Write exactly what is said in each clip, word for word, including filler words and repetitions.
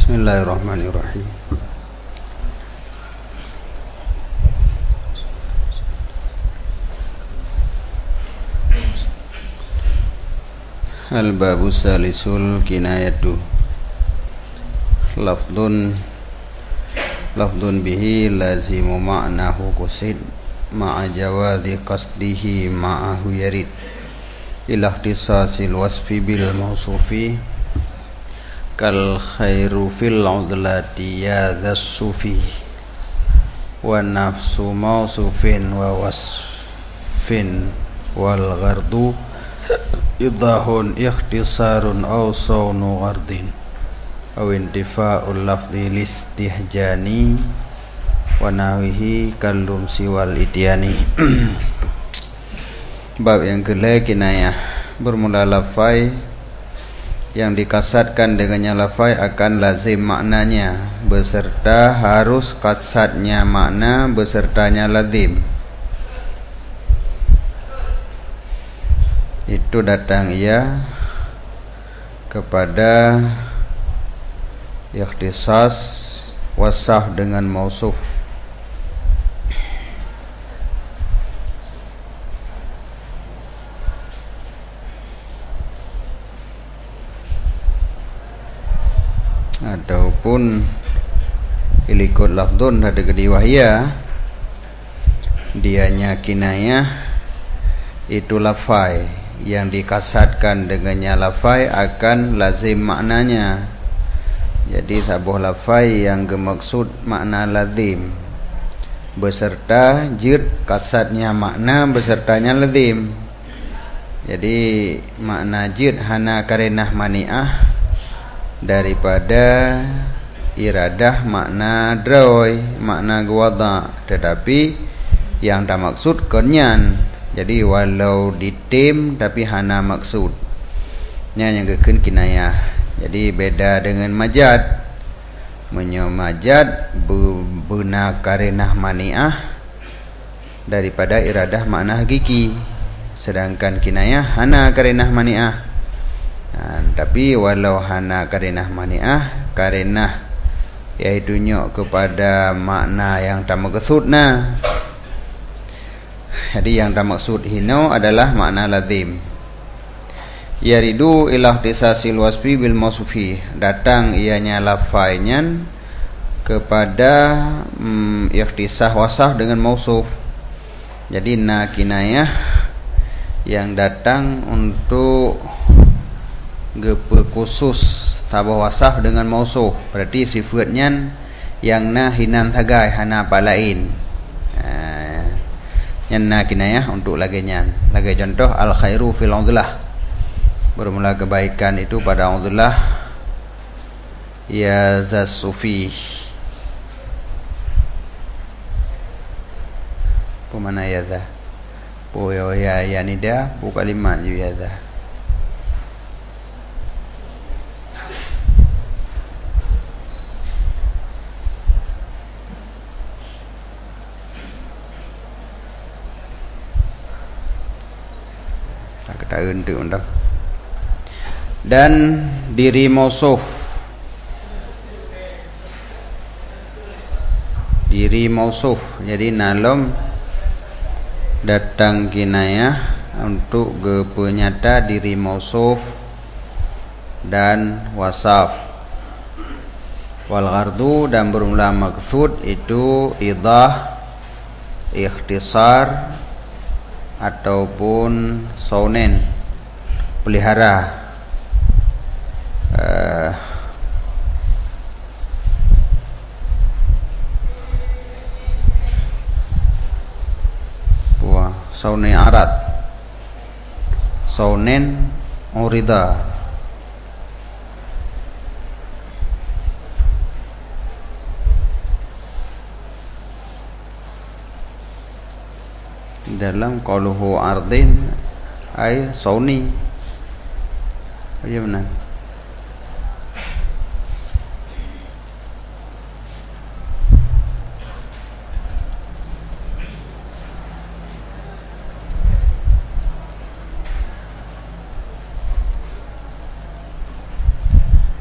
Bismillahirrahmanirrahim. Al-babu salisul kinayatu lafdun lafdun bihi lazimu ma'nahu qusid ma'a jawazi qasdihi ma'ahu yarid ila ikhtisasil wasfi bil mausufi kal khairu fil udlati ya dhas sufi wa nafsu mausufin wa wasfin wal ghardu idahun ikhtisarun aw sawnu ghardin aw intifa'ul lafzi listihjani wa nawihi kallum siwal ityani. Bab yang kedua, kinayah, bermula lafai yang dikasatkan dengannya lafai akan lazim maknanya beserta harus kasatnya makna besertanya lazim. Itu datang ia kepada ikhtisas wasaf dengan mausuf. Ataupun ilikut lafdun ada kediwahya dianya kinayah itu lafai yang dikasatkan dengannya lafai akan lazim maknanya. Jadi sabuh lafai yang gemaksud makna lazim beserta jid kasatnya makna besertanya lazim. Jadi makna jid hana karenah mani'ah daripada iradah makna droy, makna gwada, tetapi yang tak maksud kenyan. Jadi walau ditim tapi hana maksudnya yang keken kinayah. Jadi beda dengan majad. Menyo majad buna karenah mani'ah daripada iradah makna hakiki, sedangkan kinayah hana karenah mani'ah. Nah, tapi walau hana karenah mani'ah, karenah iaitu nyok kepada makna yang tak maksudna. Jadi yang tak maksud hino adalah makna lazim. Yaridu ila ikhtisasil wasfi bil mausufi, datang ianya lafainya kepada mm, ikhtisas wasaf dengan mausuf. Jadi na kinayah yang datang untuk gepe khusus sabah wasaf dengan mausuf, berarti sifatnya yang na hinan tagai hana palain. uh, yang na kinayah untuk laganya. Lagi contoh al khairu fil udlah, bermula kebaikan itu pada udlah ya zas sufi. Pemana ya za po ya ya nida po kalimat yu ya za. Tak untuk undang. Dan diri mausuf, diri mausuf. Jadi nalom datang kinayah untuk gepenyata diri mausuf dan wasaf. Wal ghardu, dan bermula maksud itu idah, ikhtisar ataupun saunen, pelihara. uh, buah saunen arat, saunen urida. Dalam qauluhu ardin ay sauni, bagaimana?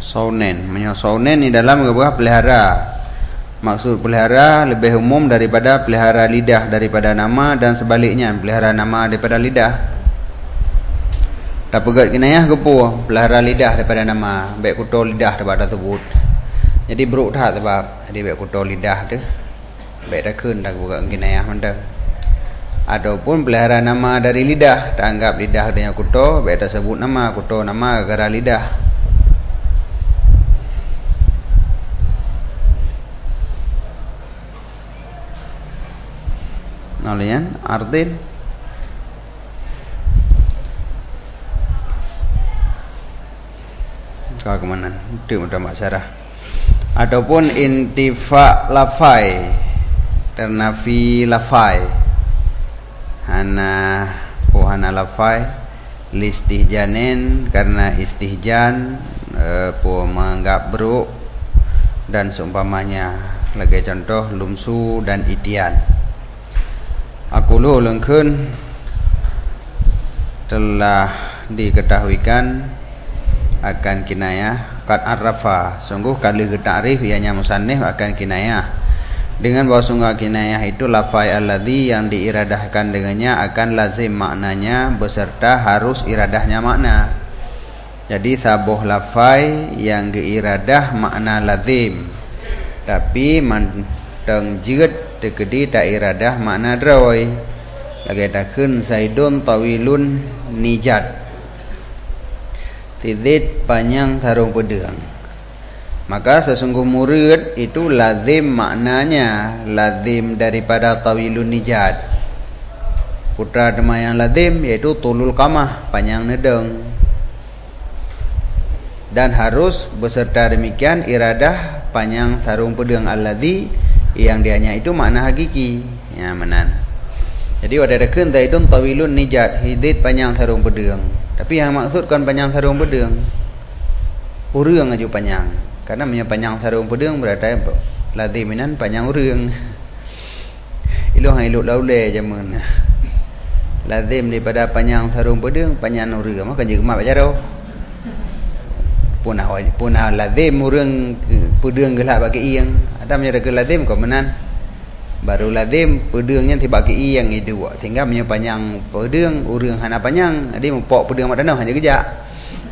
Saunen, menyo saunen di dalam apa? Pelihara. Maksud pelihara lebih umum daripada pelihara lidah daripada nama, dan sebaliknya pelihara nama daripada lidah. Tak pegat kinayah kepo pelihara lidah daripada nama, baik kuto lidah daripada sebut. Jadi buruk tak sebab jadi baik kuto lidah tu. Baik dah kun tak pegat kinayah mantap. Ataupun pelihara nama dari lidah, tak anggap lidah dengan kuto, baik dah sebut nama, kuto nama gara lidah. Nalian artin kau kemana? Itu mudah masyarah. Ataupun intifa lafai, ternafi lafai. Hana pohana lafai listihjanin, karena istihjan e, po menganggap buruk dan seumpamanya. Lagi contoh lumsu dan itian. Aku lu lengkun telah diketahuikan akan kinayah qad arrafa, sungguh kali ta'rif ianya musannif akan kinayah dengan bahwa sungguh kinayah itu lafai alladhi yang diiradahkan dengannya akan lazim maknanya beserta harus iradahnya makna. Jadi sabuh lafai yang diiradah makna lazim, tapi manteng jirat tekedi tak iradah makna droy. Lagi takun Zaidun tawilun nijat, Sidit panjang sarung pedang. Maka sesungguh murid itu lazim maknanya, lazim daripada tawilun nijat. Putra tema yang lazim yaitu tulul kamah, panjang nedeng. Dan harus beserta demikian iradah panjang sarung pedang alladhi yang dianya itu makna hakiki. Ya menan. Jadi wadadakeun Zaidun tawilun nijat, hidit panjang sarung pedang. Tapi yang maksudkan panjang sarung pedang urang aju panjang. Karena punya panjang sarung pedang berarti laziminan panjang urang. Iluh iluh laule jaman. Lazim daripada panjang sarung pedang panjang urang maka jeung mak bacaro. Punah punah lazim urang pedang gelak bagi iang. Ada menjadi lazim kau menan. Baru lazim pedangnya ti bagi iang itu sehingga punya panjang pedang urang hana panjang. Jadi mempok pedang mak danau hanya kejak.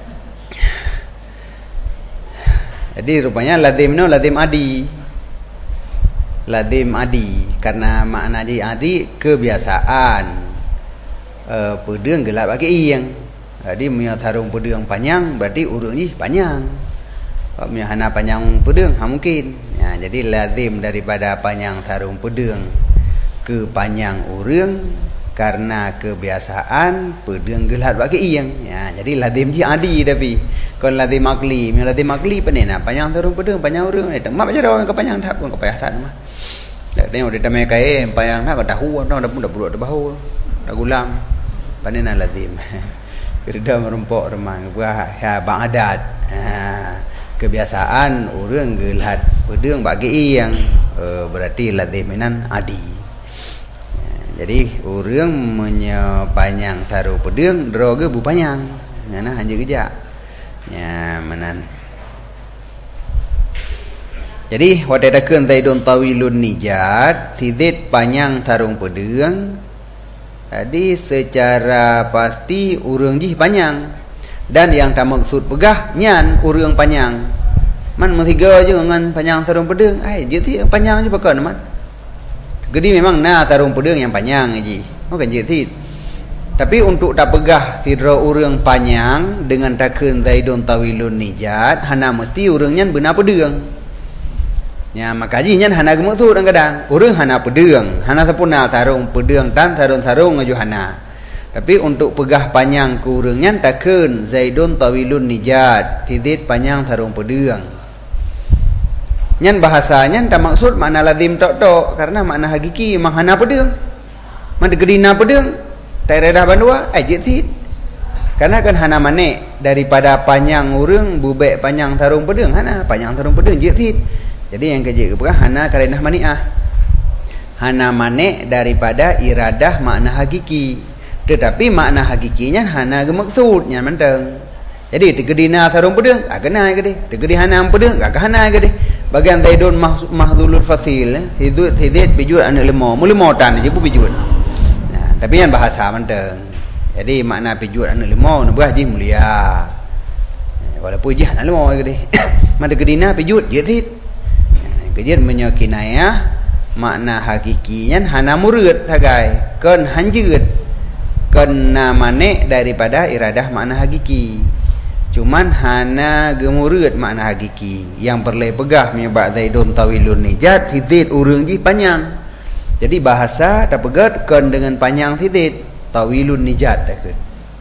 Jadi rupanya lazim no lazim adi. Lazim adi karena makna jadi adi kebiasaan. E, pedang gelap bagi iang. Jadi punya sarung pedang panjang berarti urang ni panjang. Kalau punya hana panjang pedang ha mungkin. Ya, jadi lazim daripada panjang sarung pedang ke panjang urang karena kebiasaan pedang gelap bagi iang. Ya, jadi lazim ji adi tapi kon lazim akli, mi lazim akli panena panjang sarung pedang panjang urang ni mak baca dah ke panjang tak pun ke payah tak mah. Dak tengok dia tamai kae panjang tak tahu dah pun dah budak dah bahu. Dah gulam panena lazim. Kerja merempok remang buah ya bang adat. Ha, kebiasaan urang gelat pedang bagi iang e, berarti laziminan adi. Jadi urang menye panjang sarung pedang droge bu panjang. Ngana hanya kerja. Ya menan. Jadi wadadakeun Zaidun tawilun nijat, sidit panjang sarung pedang. Jadi secara pasti urang ji panjang. Dan yang tak maksud pegah nyan urang panjang. Man mentiga je dengan panjang sarung pedang. Ai je si panjang je pakai man. Jadi memang na sarung pedang yang panjang ji. Bukan je si. Tapi untuk tak pegah sidra urang panjang dengan takeun Zaidun tawilun nijat, hana mesti urangnya benar pedang. Ya maka jinya hana maksud kadang urang hana pedang, hana sapuna sarung pedang dan sarung-sarung aju hana. Tapi untuk pegah panjang ke urangnya takeun Zaidun tawilun nijat, sidit panjang sarung pedang. Nyan bahasanya tak maksud makna lazim tok-tok karena makna hakiki memang hana pedang. Man gedina pedang tak redah bandua ajit sit. Karena kan hana manek daripada panjang urang bubek panjang sarung pedang hana panjang sarung pedang jit sit. Jadi yang kejik ke hana karenah maniah. Hana manek daripada iradah makna hakiki. Tetapi makna hakikinya hana ke maksudnya menteng. Jadi tegedina sarung pedeng gak kena gede, tegedi hanam pedeng gak kena gede. Bagian taidun mahdzulul fasil, hidut hidit bijut anu lemo, mulu motan je bu bijut. Nah, tapi yang bahasa menteng. Jadi makna bijut anu lemo nu beah ji mulia. Walaupun je anu lemo gede. Man tegedina bijut je tit. Kejir menyokinaya makna hakikinya hana murid hagai kan hanjeut kena manek daripada iradah makna hakiki. Cuman hana gemureut makna hakiki yang perle pegah menyebab zaidun tawilun nijat hizid urang ji panjang. Jadi bahasa tak pegat kan dengan panjang hizid tawilun nijat takut.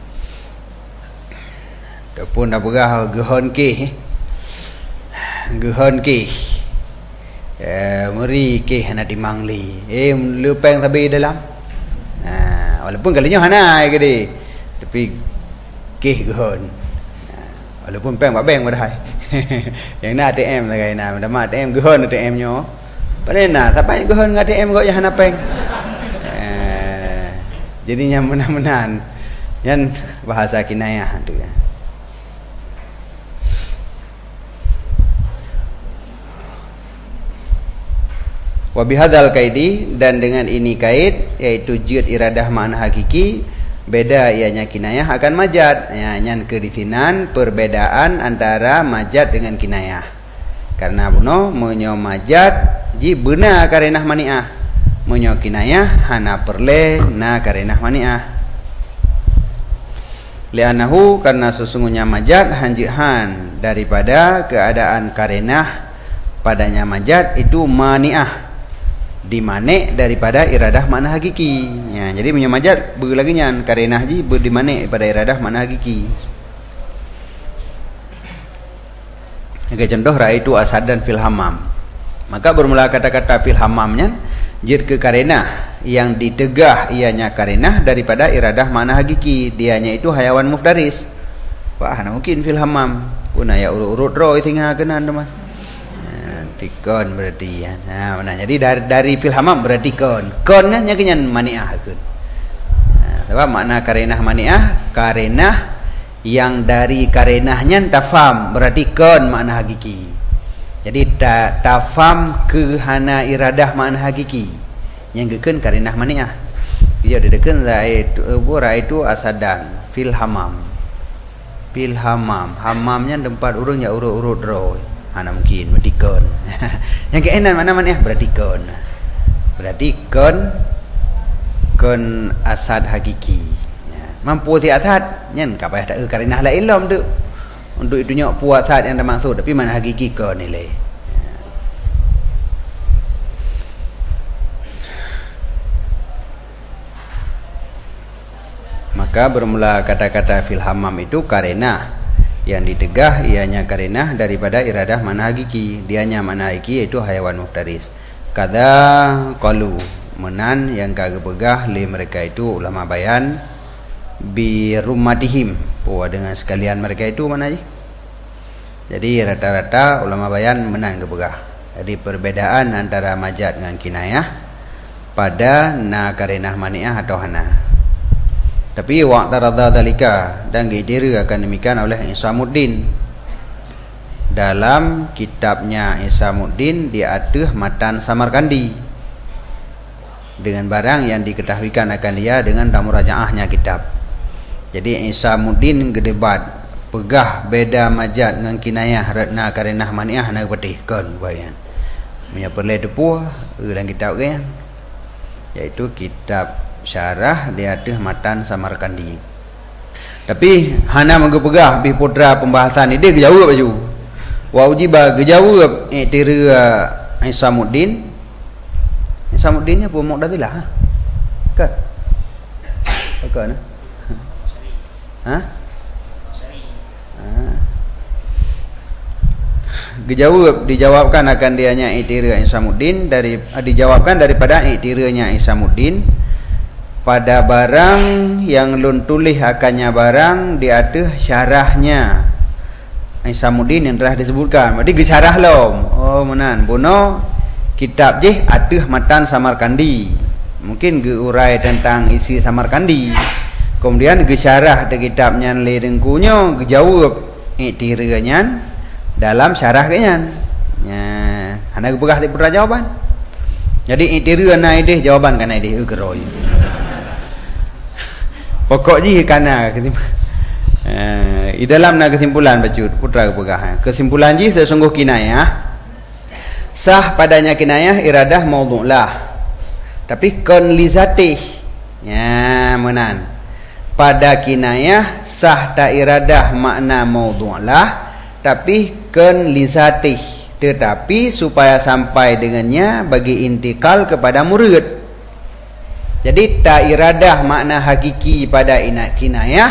Dapun dah pegah gehon ke. Gehon ke. Eh meri ke hana dimangli. Eh lupeng tabi dalam. Ha walaupun kalinya hana gede. Tapi ke gehon. Walaupun peng bak beng padahal. Yang nak A T M lah kai na, mak A T M gehon A T M nyo. Padahal na, tapi gehon A T M kok yang hana peng. Eh, jadinya menan-menan. Yan bahasa kinayah tu kan. Wa bihadzal kaidi dan dengan ini kait yaitu jid iradah makna hakiki beda ianya kinayah akan majad ya, nyan kedisinan perbedaan antara majad dengan kinayah karena buno menyo majad ji beuna karenah maniah menyo kinayah hana perle na karenah maniah li'annahu karena sesungguhnya majad hanjihan daripada keadaan karenah padanya majad itu maniah dimanek daripada iradah makna hakiki. Ya, jadi menyamajat berlagi nyan karenah ji berdimanek pada iradah makna hakiki. Sebagai contoh raitu asadan fil hammam. Maka bermula kata-kata fil hammamnya jid ke karenah yang ditegah ianya karenah daripada iradah makna hakiki. Dianya itu hayawan mufdaris. Wah, nah mungkin fil hammam pun aya urut-urut ro tinggal kenan teman. Kon berarti ya. Nah, mana jadi dari dari fil hammam berarti kon. Konnya nyakenyan maniah keun. Nah, sebab makna karenah maniah karenah yang dari karenahnya tafam berarti kon makna hakiki. Jadi ta, tafam ke hana iradah makna hakiki. Yang gekeun karenah maniah. Dia dedekeun zait ubura itu asadan fil hammam. Fil hammam. Hammamnya tempat urang ya urut-urut ro. Ana mungkin berarti kon. Yang keenan mana mana berarti kon. Berarti kon kon asad hakiki. Ya. Mampu si asad nyen ka payah tak e karenah la ilm tu. Untuk itu nyok puas asad yang maksud tapi mana hakiki kon nilai. Ya. Maka bermula kata-kata fil hammam itu karenah yang ditegah ianya karenah daripada iradah makna hakiki. Dianya makna hakiki yaitu hayawan muftaris. Kada qalu menan yang kagak begah li mereka itu ulama bayan bi rummatihim puas dengan sekalian mereka itu mana je. Jadi rata-rata ulama bayan menan ke begah. Jadi perbedaan antara majad dengan kinayah pada na karenah maniah atau hana. Tapi waqta radha dalika dan gidira akan demikian oleh Isamuddin dalam kitabnya Isamuddin di Atuh Matan Samarkandi dengan barang yang diketahuikan akan dia dengan damurajaahnya kitab. Jadi Isamuddin gedebat pegah beda majad dengan kinayah ratna karenah maniah na petih kon bayan. Punya perle depu dalam kitab kan yaitu kitab syarah dia tuh Matan Samarkandi. Tapi hana mengepegah bi putra pembahasan ni dia gejawab baju. Wa ujiba gejawab i'tira Isamuddin. Isamuddin ni pun Mu'tazilah ha. Kan? Kan? Ha? Ha? Gejawab dijawabkan akan dianya i'tira Isamuddin dari dijawabkan daripada i'tiranya Isamuddin pada barang yang lun tulis akannya barang di atas syarahnya Isamuddin yang telah disebutkan. Berarti ge syarah lom. Oh menan bono kitab je Atuh Matan Samarkandi. Mungkin ge urai tentang isi Samarkandi. Kemudian gesyarah de kitab nyan le dengkunyo gejawab iktiranya dalam syarah kenyan. Ya, hana begah ti pura jawaban. Jadi iktiranya na ideh jawaban kana ideh eugeroy. Pokok ji kana ketim. Eh, di dalam na kesimpulan bacut putra begah. Kesimpulan ji sesungguh kinayah sah padanya kinayah iradah maudhu'lah. Tapi kon li zatih. Ya, menan. Pada kinayah sah ta iradah makna maudhu'lah tapi kan lisatih, tetapi supaya sampai dengannya bagi intikal kepada murid. Jadi ta iradah makna hakiki pada inak kinayah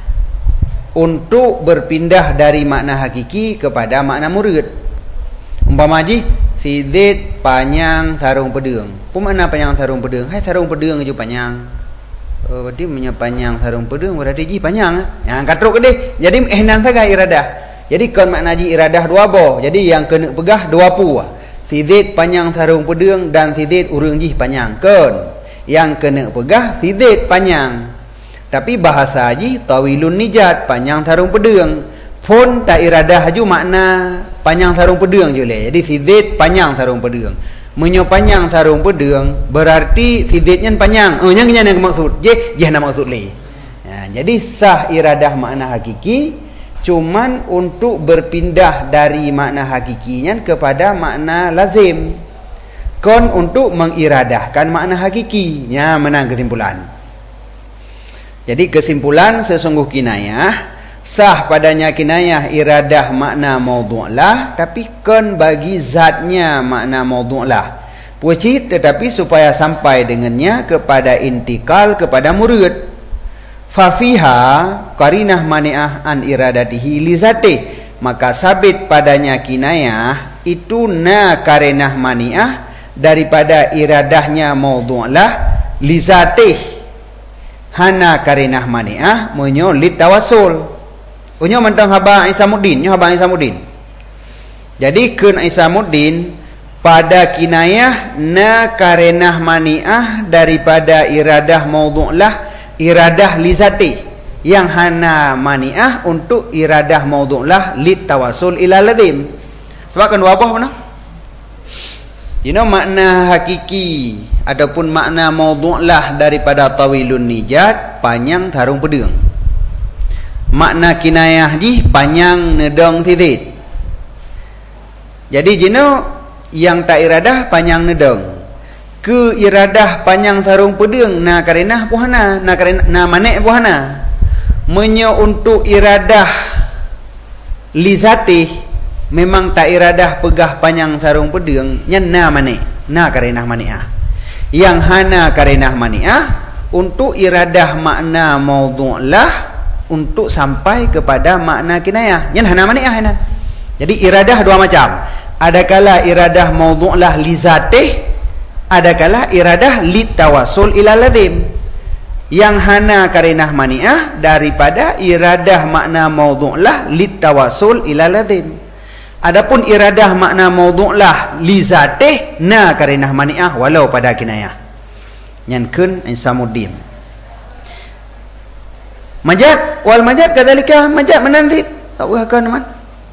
untuk berpindah dari makna hakiki kepada makna murid. Umpama ji si Zaid panjang sarung pedang. Apa makna panjang sarung pedang? Hai sarung pedang je panjang. Oh, berarti punya panjang sarung pedang berarti ji panjang. Yang katruk deh. Jadi ehnan saga iradah. Jadi kon makna ji iradah dua boh. Jadi yang kena pegah dua pu. Si Zaid panjang sarung pedang dan si Zaid urang ji panjang. Kon yang kena pegah si Zaid panjang. Tapi bahasa ji tawilun nijat panjang sarung pedang. Pun tak iradah ju makna panjang sarung pedang je le. Jadi si Zaid panjang sarung pedang. Menyo panjang sarung pedang berarti si Zaidnya panjang. Oh yang yang maksud je je nak maksud le. Ya, jadi sah iradah makna hakiki cuman untuk berpindah dari makna hakikinya kepada makna lazim. Kon untuk mengiradahkan makna hakiki. Ya, menang kesimpulan. Jadi kesimpulan sesungguh kinayah sah padanya kinayah iradah makna maudhu'lah tapi kan bagi zatnya makna maudhu'lah pucit tetapi supaya sampai dengannya kepada intikal kepada murid. Fafiha qarinah mani'ah an iradatihi li zatih, maka sabit padanya kinayah itu na qarinah mani'ah daripada iradahnya maudhu'lah li zatih, hana qarinah mani'ah menyo li tawassul. Unyo mentang haba Isamuddin, nyo haba Isamuddin. Jadi kun Isamuddin pada kinayah na karenah mani'ah daripada iradah maudhu'lah iradah lizati yang hana mani'ah untuk iradah maudhu'lah lit tawasul ila lazim. Sebab kan dua apa mana? You know makna hakiki ataupun makna maudhu'lah daripada tawilun nijat panjang sarung pedang. Makna kinayah ji panjang nedong titit. Jadi jino yang tak iradah panjang nedong. Ke iradah panjang sarung pedang na karenah puhana, na karenah na manek puhana. Menyo untuk iradah lizatih memang tak iradah pegah panjang sarung pedang nya na manek, na karenah mani'ah. Yang hana karenah mani'ah untuk iradah makna maudhu'lah untuk sampai kepada makna kinayah. Yang hana mani'ah hanan. Jadi iradah dua macam. Adakala iradah maudhu'lah li zatih, adakala iradah li tawassul ila lazim. Yang hana karinah mani'ah daripada iradah makna maudhu'lah li tawassul ila lazim. Adapun iradah makna maudhu'lah li zatih na karinah mani'ah walau pada kinayah. Yang kun Isamuddin. Majad wal majad kadzalika majad menanti tahu akan teman.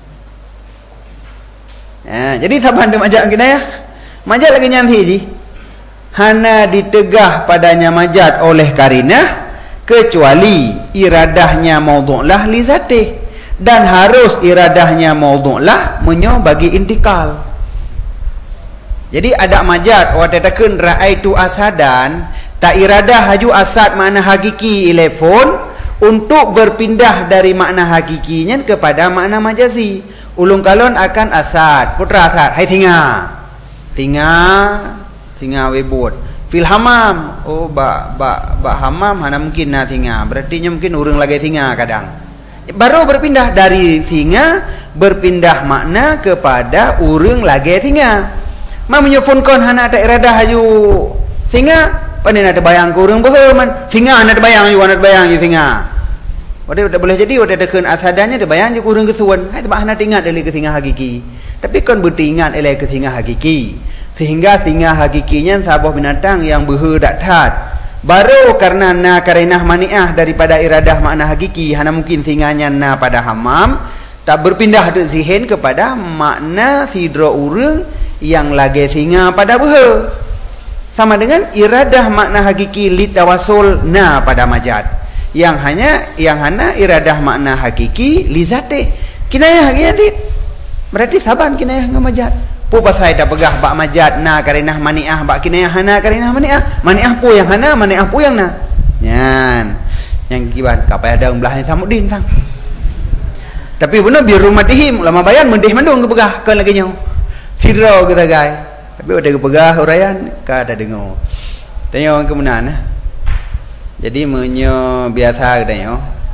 Ya, jadi taban majad kinayah. Majad lagi nyanti ji. Hana ditegah padanya majad oleh karinah kecuali iradahnya maudhu'lah li zatih dan harus iradahnya maudhu'lah menyo bagi intikal. Jadi ada majad wa tatakeun ra'aitu asadan tak iradah haju asad makna hakiki ilefon untuk berpindah dari makna hakikinya kepada makna majazi. Ulung kalon akan asad, putra asad, hai singa. Singa, singa webut. Fil hamam, oh ba ba ba hamam hana mungkin na singa. Berarti nya mungkin urang lagi singa kadang. Baru berpindah dari singa berpindah makna kepada urang lagi singa. Ma menyepun kon hana ada iradah haju singa. Pandai nak bayang ke urang bohong man. Singa nak bayang you nak bayang you singa. Wadah tak boleh jadi wadah tekan asadanya ada bayang je urang kesuan. Hai tak nak ingat dari ke singa hakiki. Tapi kon beringat oleh ke singa hakiki. Sehingga singa hakikinya sabah binatang yang berhe dak tat. Baru karena na karenah mani'ah daripada iradah makna hakiki, hana mungkin singanya na pada hamam, tak berpindah ke zihin kepada makna sidra urang yang lagi singa pada beha. Sama dengan iradah makna hakiki li tawasul na pada majad. Yang hanya yang hana iradah makna hakiki li zatih. Kinayah hakiki. Berarti saban kinayah dengan majad. Pu pasai dah pegah bak majad na karenah mani'ah, bak kinayah hana karenah mani'ah. Mani'ah pu yang hana, mani'ah pu yang na. Nyan. Yang kiban kapai ada belah Isamuddin sang. Tapi benar biar rumah dihim ulama bayan mendih mandung ke pegah ke lagi nyau. Sidra kita gai. Tapi ada ke pegah urayan ka ada dengar. Tanya orang ke mana nah. Jadi menyo biasa katanya.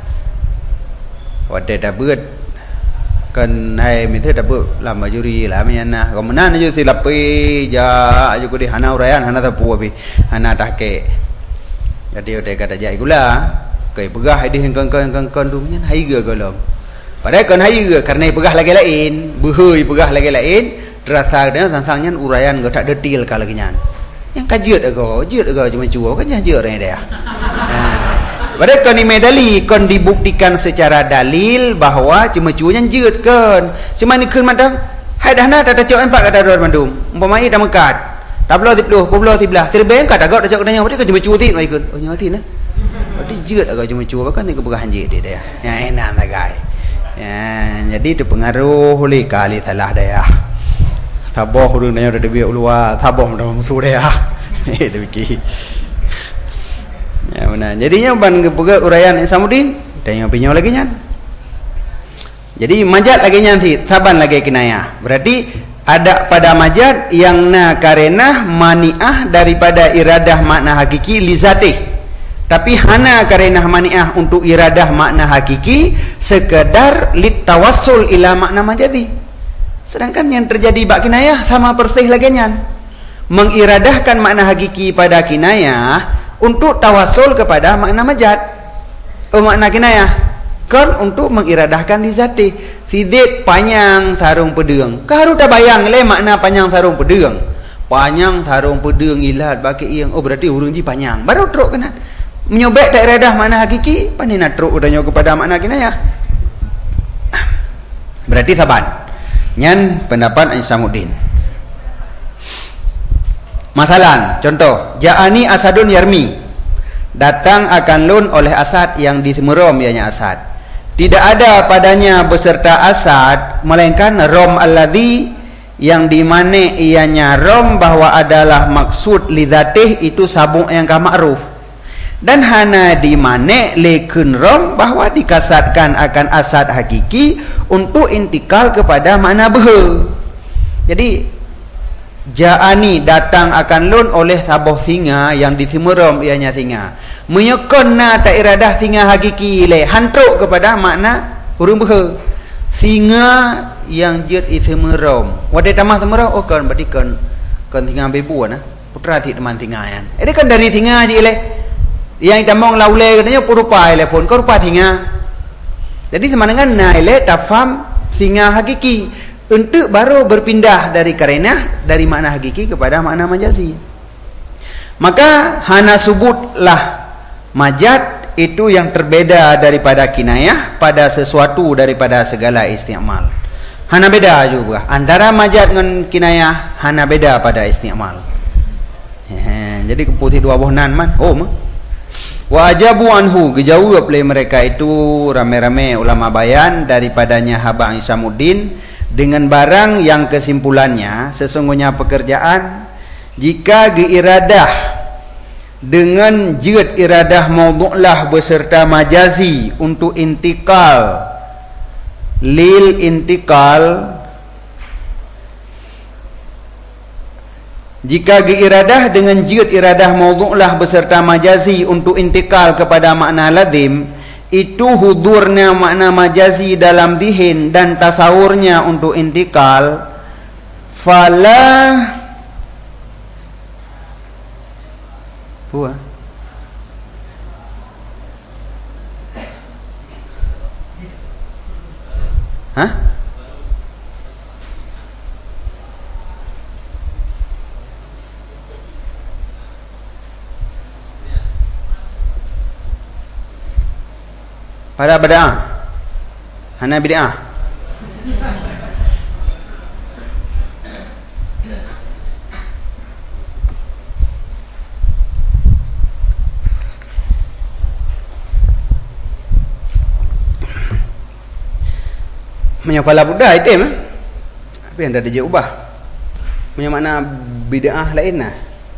Wadah dah beut kan hai mi thưa dapat làm majuri lah mi ana còn mana na ju silapi ja aju ko di hana urayan hana tapu abi hana take jadi ode kata jai gula kai pegah di hengkang hengkang kandungnya hai ge golom padahal kan hai ge karena pegah lagi lain behui pegah lagi lain terasa dia sang-sangnya urayan ge tak detail ka lagi nyan yang kajiut ago jiut ago cuma cuo kan jiut orang dia padahal kan medali kan dibuktikan secara dalil bahwa cuma cuanya jeut kan. Cuma ni keun madang hai dah na tak cok empat kata dua mandum. Umpamai dah mekat. Tablo sepuluh, puluh sebelah. Serbe kat agak tak cok katanya berarti kan cuma cuti mai keun. Oh nyati nah. Berarti jeut agak cuma cuo kan ni kepegahan je dia dia. Ya enak lah guys. Ya jadi itu pengaruh oleh kali salah dia. Saboh urang nanya dah biak luar, saboh dah musuh dia. Eh demikian. Ya benar. Jadinya ban kepuga urayan Isamuddin tanya pinyo lagi nyan. Jadi majad lagi nyan si saban lagi kinayah. Berarti ada pada majad yang na karenah mani'ah daripada iradah makna hakiki li zatih. Tapi hana karenah mani'ah untuk iradah makna hakiki sekedar lit tawassul ila makna majadi. Sedangkan yang terjadi bak kinayah sama persis lagi nyan. Mengiradahkan makna hakiki pada kinayah untuk tawasul kepada makna majad. Oh makna kinayah kan untuk mengiradahkan li zati. Sidik panjang sarung pedang. Ka harus dah bayang le makna panjang sarung pedang. Panjang sarung pedang ilat baki iang. Oh berarti hurung ji panjang. Baru truk kena. Menyobek tak iradah makna hakiki, pandai nak truk udahnya kepada makna kinayah. Berarti saban. Nyan pendapat Isamuddin. Masalan, contoh, Ja'ani Asadun Yarmi. Datang akan lun oleh Asad yang disemerom ianya Asad. Tidak ada padanya beserta Asad melainkan rom alladhi yang dimana ianya rom bahwa adalah maksud lidzatih itu sabung yang ka ma'ruf. Dan hana dimana lekun rom bahwa dikasatkan akan Asad hakiki untuk intikal kepada makna beha. Jadi Ja'ani datang akan lun oleh sabuh singa yang disimerom ianya singa. Menyekon na tak iradah singa hakiki le hantruk kepada makna hurung beha. Singa yang jet isimerom. Wadai tamah semerom oh kan berarti kan kan singa bebu nah. Putra ti teman singa yan. Ini kan dari singa je le. Yang tamong laule katanya purupa le pun kau rupa singa. Jadi sama dengan na le tafam singa hakiki. Untuk baru berpindah dari karenah dari makna hakiki kepada makna majazi. Maka hana subutlah majad itu yang terbeda daripada kinayah pada sesuatu daripada segala isti'mal. Hana beda juga antara majad dengan kinayah, hana beda pada isti'mal. Jadi keputih dua bohnan man. Oh mah. Wa ajabu anhu, gejauh oleh mereka itu rame-rame ulama bayan daripadanya Habang Isamuddin dengan barang yang kesimpulannya sesungguhnya pekerjaan jika geiradah dengan jid iradah maudhu'lah beserta majazi untuk intikal lil intikal jika geiradah dengan jid iradah maudhu'lah beserta majazi untuk intikal kepada makna lazim itu hudurnya makna majazi dalam zihin dan tasawurnya untuk intikal fala buah hah pada bid'ah. Hana bid'ah. Menyapala Buddha item eh? Apa yang dah dia ubah? Punya makna bid'ah lain lah.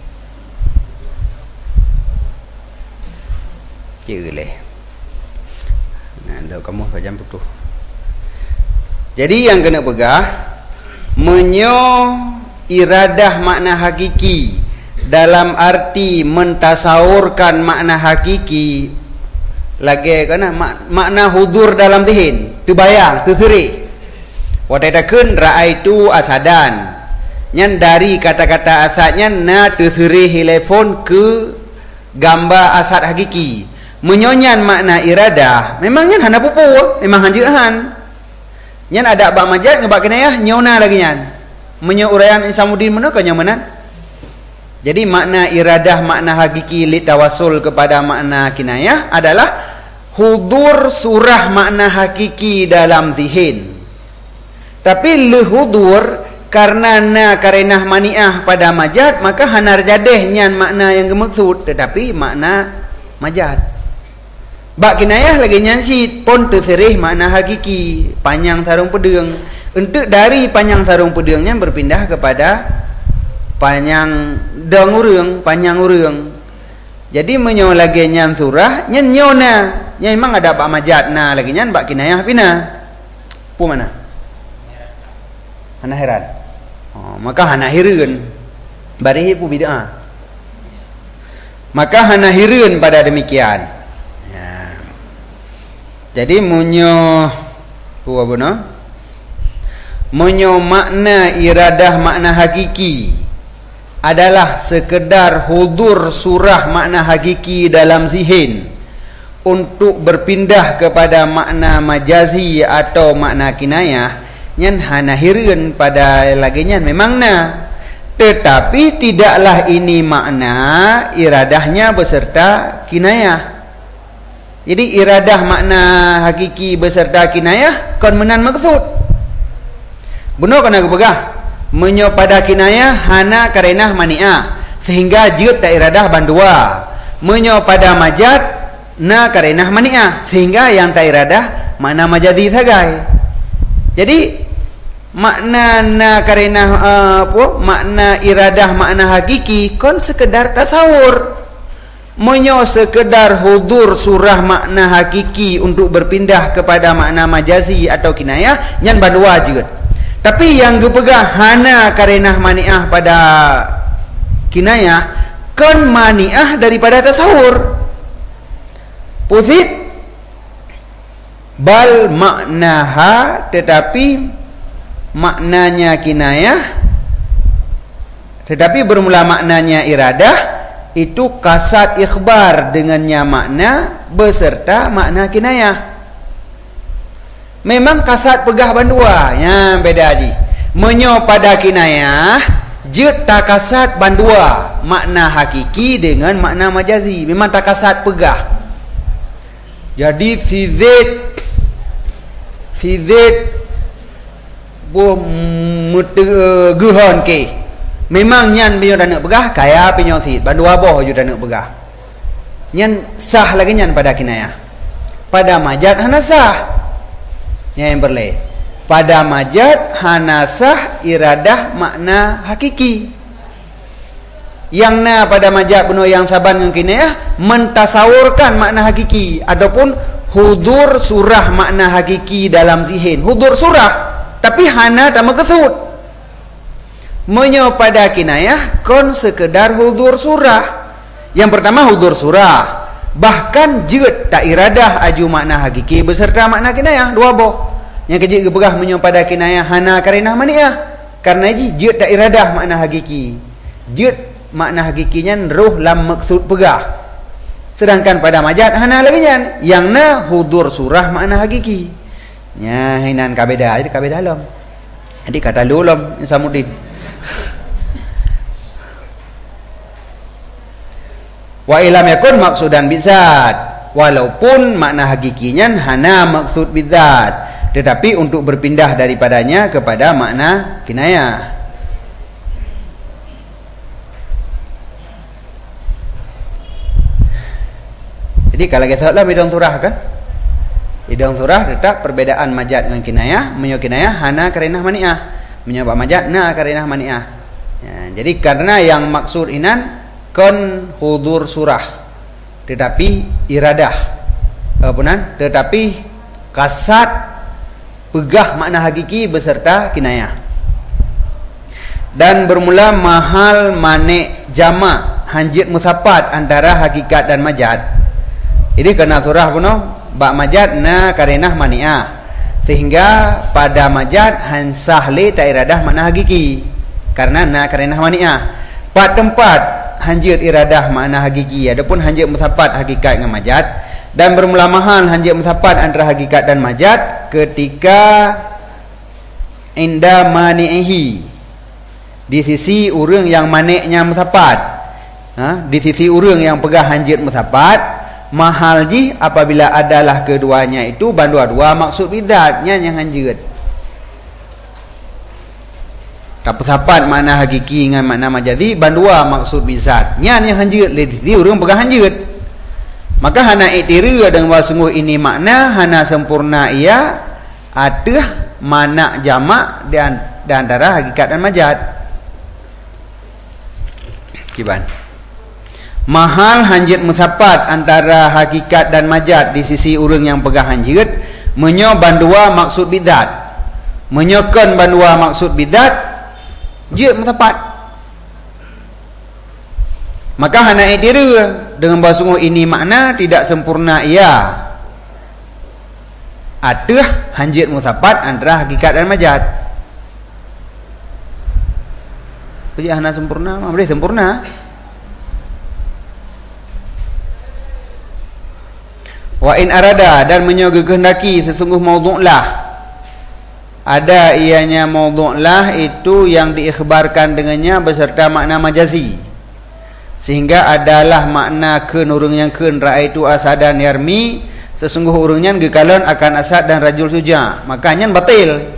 Kira leh. Nah, dah kamu pajam putus. Jadi yang kena pegah menyo iradah makna hakiki dalam arti mentasawurkan makna hakiki lagi kana mak, makna hudur dalam zihin, terbayang, terseri. Wadadakeun raaitu asadan. Nyan dari kata-kata asadnya na terseri telefon ke gambar asad hakiki. Menyonyan makna iradah, memangnya hana pupu, memang hanjeuhan. Nyan ada bak majad ngebak kinayah nyona lagi nyan. Menyo uraian Isamuddin mana kanya menan. Jadi makna iradah makna hakiki li tawassul kepada makna kinayah adalah hudur surah makna hakiki dalam zihin. Tapi le hudur karena na karenah mani'ah pada majad, maka hanar jadeh nyan makna yang dimaksud, tetapi makna majad. Bak kinayah lagi nyansit pun terserih makna hakiki panjang sarung pedang. Untuk dari panjang sarung pedangnya berpindah kepada panjang dang urang, panjang urang. Jadi menyo lagi nyan surah nyan nyona. Nya memang ada bak majad na lagi nyan bak kinayah pina. Pu mana? Hana heran. Oh, maka hana hireun. Barihi pu bid'ah. Maka hana hireun pada demikian. Ya. Jadi munyo pu abuna? Munyo makna iradah makna hakiki adalah sekedar hudur surah makna hakiki dalam zihin untuk berpindah kepada makna majazi atau makna kinayah, nyan hana hireun pada laginya memangna, tetapi tidaklah ini makna iradahnya beserta kinayah. Jadi iradah makna hakiki beserta kinayah kon menan maksud. Benar kena kepegah menyo pada kinayah hana karenah mani'ah sehingga jut tak iradah bandua. Menyo pada majad na karenah mani'ah sehingga yang tak iradah makna majadi sagai. Jadi makna na karenah uh, apa makna iradah makna hakiki kon sekedar tasawur. Menyo sekedar hudur surah makna hakiki untuk berpindah kepada makna majazi atau kinayah nyan bandua jut. Tapi yang gepegah hana karenah mani'ah pada kinayah kon mani'ah daripada tasawur. Pusit bal maknaha, tetapi maknanya kinayah, tetapi bermula maknanya iradah, itu kasat ikhbar dengannya makna beserta makna kinayah. Memang kasat pegah bandua, ya beda haji. Menyo pada kinayah jut tak kasat bandua makna hakiki dengan makna majazi, memang tak kasat pegah. Jadi si Z si Z bu muteguhon ke memang nyan pinyo dak nak pegah kaya pinyo si bandua boh ju dak nak pegah. Nyan sah lagi nyan pada kinayah. Pada majad hana sah. Yang berlain pada majad hanasah iradah makna hakiki. Yang na pada majad benar yang saban dengan kinayah mentasawurkan makna hakiki ataupun hudur surah makna hakiki dalam zihin. Hudur surah tapi hana tak maksud. Menyo pada kinayah kon sekedar hudur surah. Yang pertama hudur surah, bahkan jut tak iradah aju makna hakiki beserta makna kinayah dua boh. Yang kejik gepegah menyo pada kinayah hana karenah mani'ah karena ji jut tak iradah makna hakiki. Jut makna hakikinya ruh lam maksud pegah. Sedangkan pada majad hana lagi nyan yang na hudur surah makna hakiki. Nya hinan kabeda jadi kabeda dalam. Jadi kata lulam Isamuddin. Wa ilam yakun maksudan bizat walaupun makna hakikinya hana maksud bidzat, tetapi untuk berpindah daripadanya kepada makna kinayah. Jadi kalau kita lihat bidang surah kan, bidang surah tetap perbedaan majaz dengan kinayah. Menyo kinayah hana karinah mani'ah, menyo majaz na karinah mani'ah. Ya, jadi karena yang maksud inan kon hudur surah, tetapi iradah apunan, tetapi kasat pegah makna hakiki beserta kinayah. Dan bermula mahal manik jamak hanjit musafat antara hakikat dan majaz. Ini kena surah puno ba majaz na karinah mani'ah, sehingga pada majaz hansah li ta iradah makna hakiki karena na karinah mani'ah. Pada tempat hanjit iradah makna hakiki, adapun hanjit musafat hakikat dengan majaz. Dan bermula mahal hanjit musafat antara hakikat dan majaz ketika inda mani'ihi, di sisi urang yang maniknya musafat, ha? Di sisi urang yang pegang hanjit musafat, mahal ji apabila adalah keduanya itu bandua-dua maksud bidzatnya yang hanjit. Tak sapat makna hakiki dengan makna majazi bandua maksud bidzatnya yang hanjit, li sisi urang pegang hanjit. Maka hana iktira dengan bahawa sungguh ini makna hana sempurna ia ada mana jamak dan di antara hakikat dan majaz. Kiban mahal hanjit musafat antara hakikat dan majaz di sisi urang yang pegang hanjit, menyo bandua maksud bidzat, menyokan bandua maksud bidzat je musafat. Maka hana iktira dengan bahawa sungguh ini makna tidak sempurna ia ada hanjit musafat antara hakikat dan majaz. Jadi hana sempurna, boleh sempurna. Wa in arada, dan menyoga kehendaki sesungguh maudhu'lah, ada ianya maudhu'lah itu yang diikhbarkan dengannya beserta makna majazi, sehingga adalah makna keun urang yang keun raaitu asadan yarmi, sesungguh urangnya gekalan akan asad dan rajul suja, makanya batil.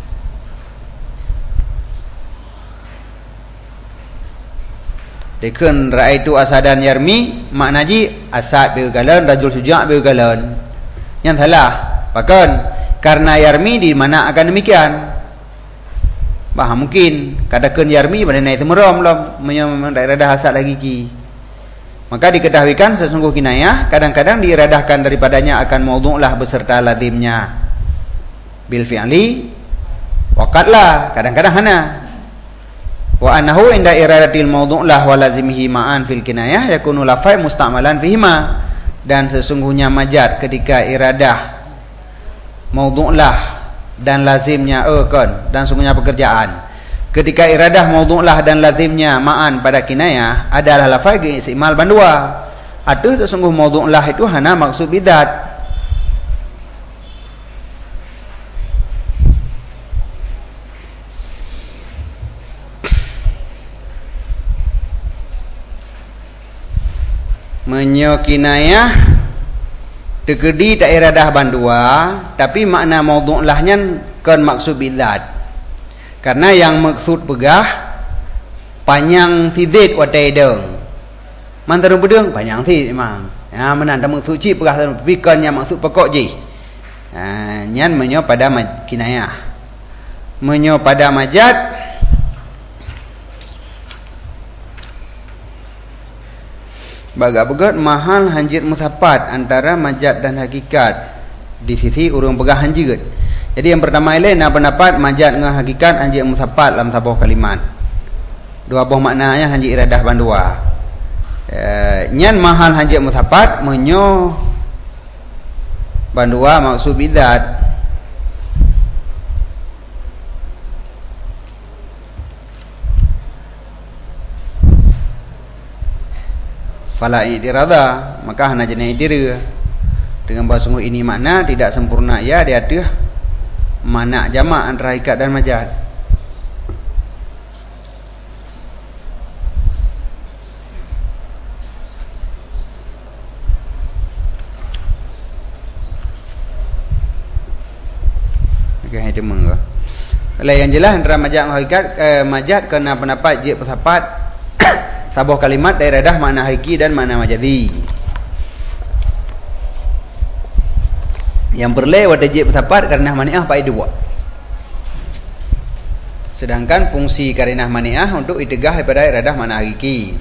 Dekun raaitu asadan yarmi makna ji asad bergalan, rajul suja' bergalan. Yang salah. Bahkan karena yarmi di mana akan demikian. Bah mungkin kadakan yarmi pada naik semerom lah memang iradah asad lagi ki. Maka diketahuikan sesungguh kinayah kadang-kadang diiradahkan daripadanya akan maudhu'lah beserta lazimnya bil fi'li waqatlah, kadang-kadang hana. Wa annahu inda iradatil maudhu'lah wa lazimihi ma'an fil kinayah yakunu lafai musta'malan fihima, dan sesungguhnya majaz ketika iradah maudhu'lah dan lazimnya akan, dan sungguhnya pekerjaan ketika iradah maudhu'lah dan lazimnya ma'an pada kinayah adalah lafai istimal bandua. Ada sesungguh maudhu'lah itu hana maksud bidzat. Menyo kinayah tegedi tak iradah bandua, tapi makna maudhu'lahnya kan maksud bidzat. Karena yang maksud pegah panjang sidik watai deng. Mantarun pedeng panjang si memang. Ya menan maksud ci pegah tapi kan yang maksud pokok ji. Ha nyan menyo pada kinayah. Menyo pada majaz bagat-bagat mahal hanjit musafat antara majaz dan hakikat di sisi urang pegah hanjit. Jadi yang pertama ilaih na pendapat majaz dengan hakikat hanjit musafat dalam sebuah kalimat. Dua buah maknanya hanjit iradah bandua. E, nyan mahal hanjit musafat menyo bandua maksud bidzat. Fala i'tirada, maka hana jenis i'tira dengan bahawa sungguh ini makna tidak sempurna ya dia ada mana jamak antara hakikat dan majaz. cuma ke. Kalau yang jelas antara majaz hakikat eh, majaz kena pendapat jid bersapat sabuh kalimat dari iradah makna hakiki dan makna majazi. Yang berlai wada jid bersapat karinah mani'ah pai dua. Sedangkan fungsi karinah mani'ah untuk itigah daripada iradah makna hakiki.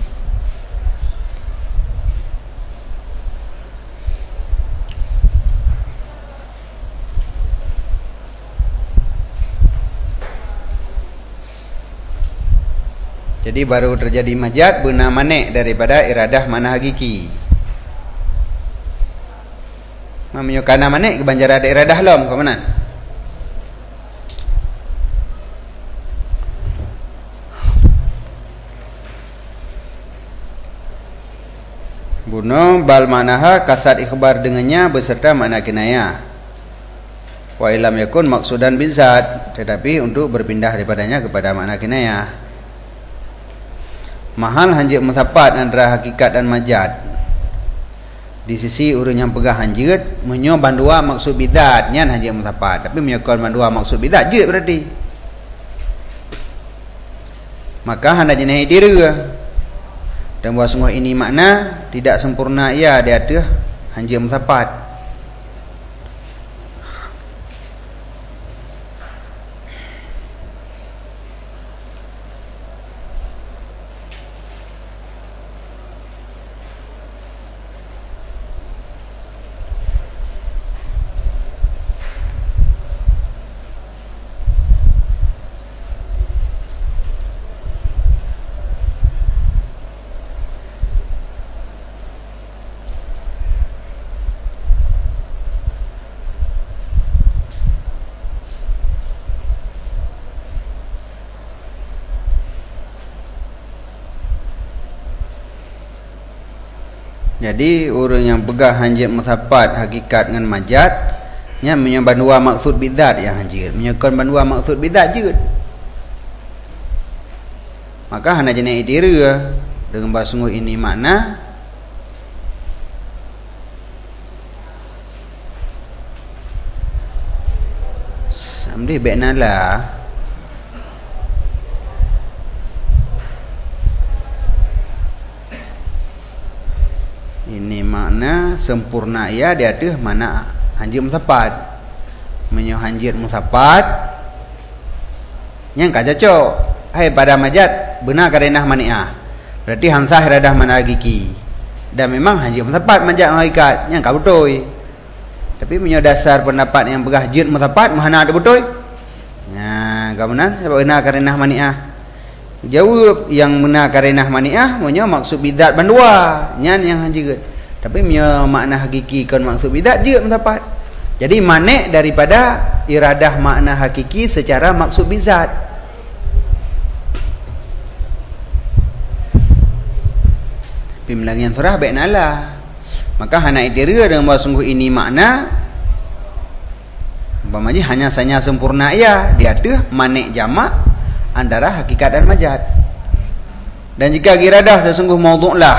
Jadi baru terjadi majaz benar manik daripada iradah makna hakiki. Mamanya kana manik kebanjar ada iradah lom ke mana? Bunuh bal manaha kasat ikhbar dengannya beserta makna kinayah. Wa ilam yakun maksudan bizat, tetapi untuk berpindah daripadanya kepada makna kinayah. Mahal hanjit musapat antara hakikat dan majaz. Di sisi urang yang pegah hanjit menyo bandua maksud bidat nyan hanjit musapat, tapi menyokon bandua maksud bidat je berarti. Maka hendak jenis diri dan buat sungguh ini makna tidak sempurna ia di atas hanjit musapat. Jadi orang yang pegah hanjit musapat hakikat dengan majaz nya menyembah dua maksud bidat yang hanjit, menyekon bandua maksud bidat je. Maka hana jenis idira dengan bahasa sungguh ini makna sambil beknalah ini makna sempurna ia di atas mana hanjir musapat. Menyo hanjir musapat yang tak cocok hai pada majaz benar karenah mani'ah, berarti hamzah iradah mana hakiki, dan memang hanjir musapat majaz hakikat yang tak betul. Tapi menyo dasar pendapat yang pegah jid musapat mana ada betul ya kemudian sebab benar karenah mani'ah. Jawab yang benar karenah mani'ah menyo maksud bidat bandua nyan yang hanjir, tapi menyo makna hakiki kan maksud bidat je mendapat. Jadi manik daripada iradah makna hakiki secara maksud bidat. Pimlangian surah baiknalah. Maka hana idira dengan bahawa sungguh ini makna umpamanya hanya sanya sempurna ia di atas manik jamak antara hakikat dan majaz. Dan jika iradah sesungguh maudhu'lah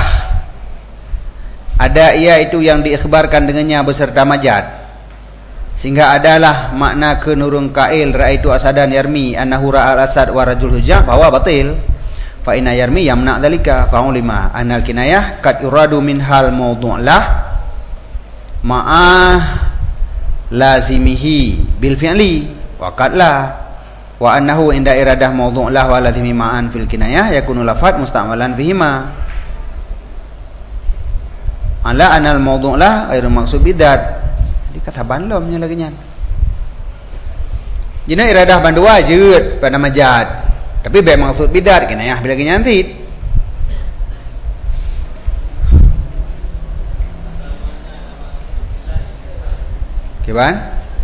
ada ia itu yang diikhbarkan dengannya beserta majaz, sehingga adalah makna kenurung qail raaitu asadan yarmi annahu ra'al asad wa rajul hujjah bahwa batil. Fa inna yarmi yamna dzalika fa ulima anal kinayah qad yuradu min hal maudhu'lah ma'ah lazimihi bil fi'li wa qad la wa annahu inda iradah maudhu'lah wa lazimi ma'an fil kinayah yakunu lafat musta'malan fihima ala anal maudhu'lah ghairu maksud bidat. Di kasaban lom nya lagi nyan jina iradah bandua jeut pada majaz, tapi baik maksud bidat kinayah bila lagi nyanti. Kiban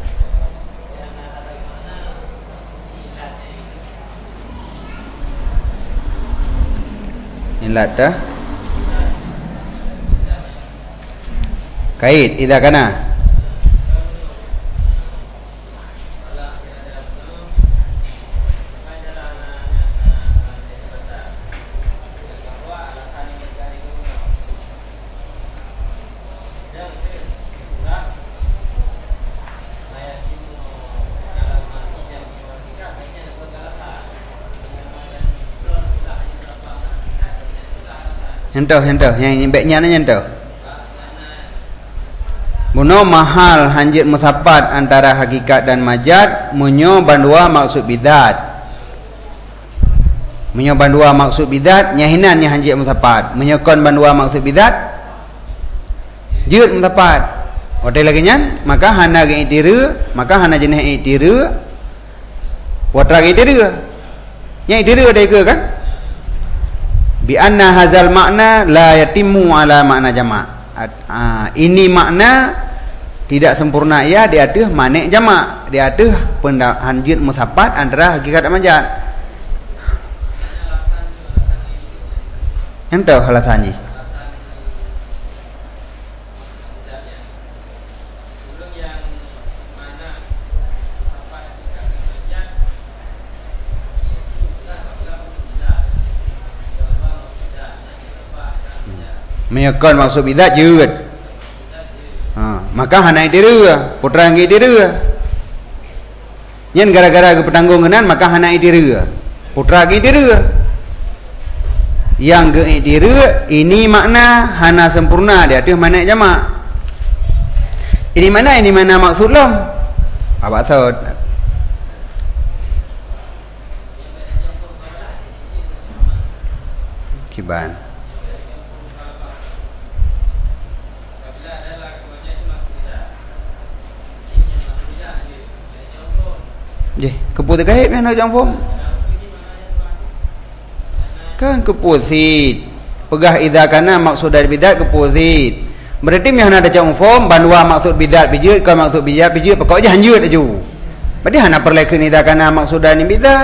ilat dah kait idza kana Hentoh hentoh yang baiknya na hentoh. Muno mahal hanjit musapat antara hakikat dan majaz munyo bandua maksud bidat. Munyo bandua maksud bidat nyahinan nya hanjit musapat. Munyo kon bandua maksud bidat jeut musapat. Hotel lagi nyan maka hana ge itira maka hana jenis itira watra ge itira. Nya itira dai ke kan? Bi anna hazal makna la yatimmu ala makna jamak. Ah, ini makna tidak sempurna ia di atas manik jamak, di atas hanjit musapat antara hakikat dan majaz. Ente alasannya. Menyekon maksud bidat jeut. Ha, maka hana itira, putra ngi itira. Nyen gara-gara ke petanggung kenan maka hana itira. Putra ngi itira. Yang ke itira ini makna hana sempurna dia tu mana jamak. Ini mana ini mana maksud lam? Apa maksud? Kiban. Jeh, kepu terkait mana jang form? Kan kepusit. Pegah idza kana maksud dari bidat kepusit. Berarti mih hana ada jang form bandua maksud bidat bijut kan maksud bidat bijut pokok je hanjut aju. Berarti hana perlekeun idza kana maksud dari bidat.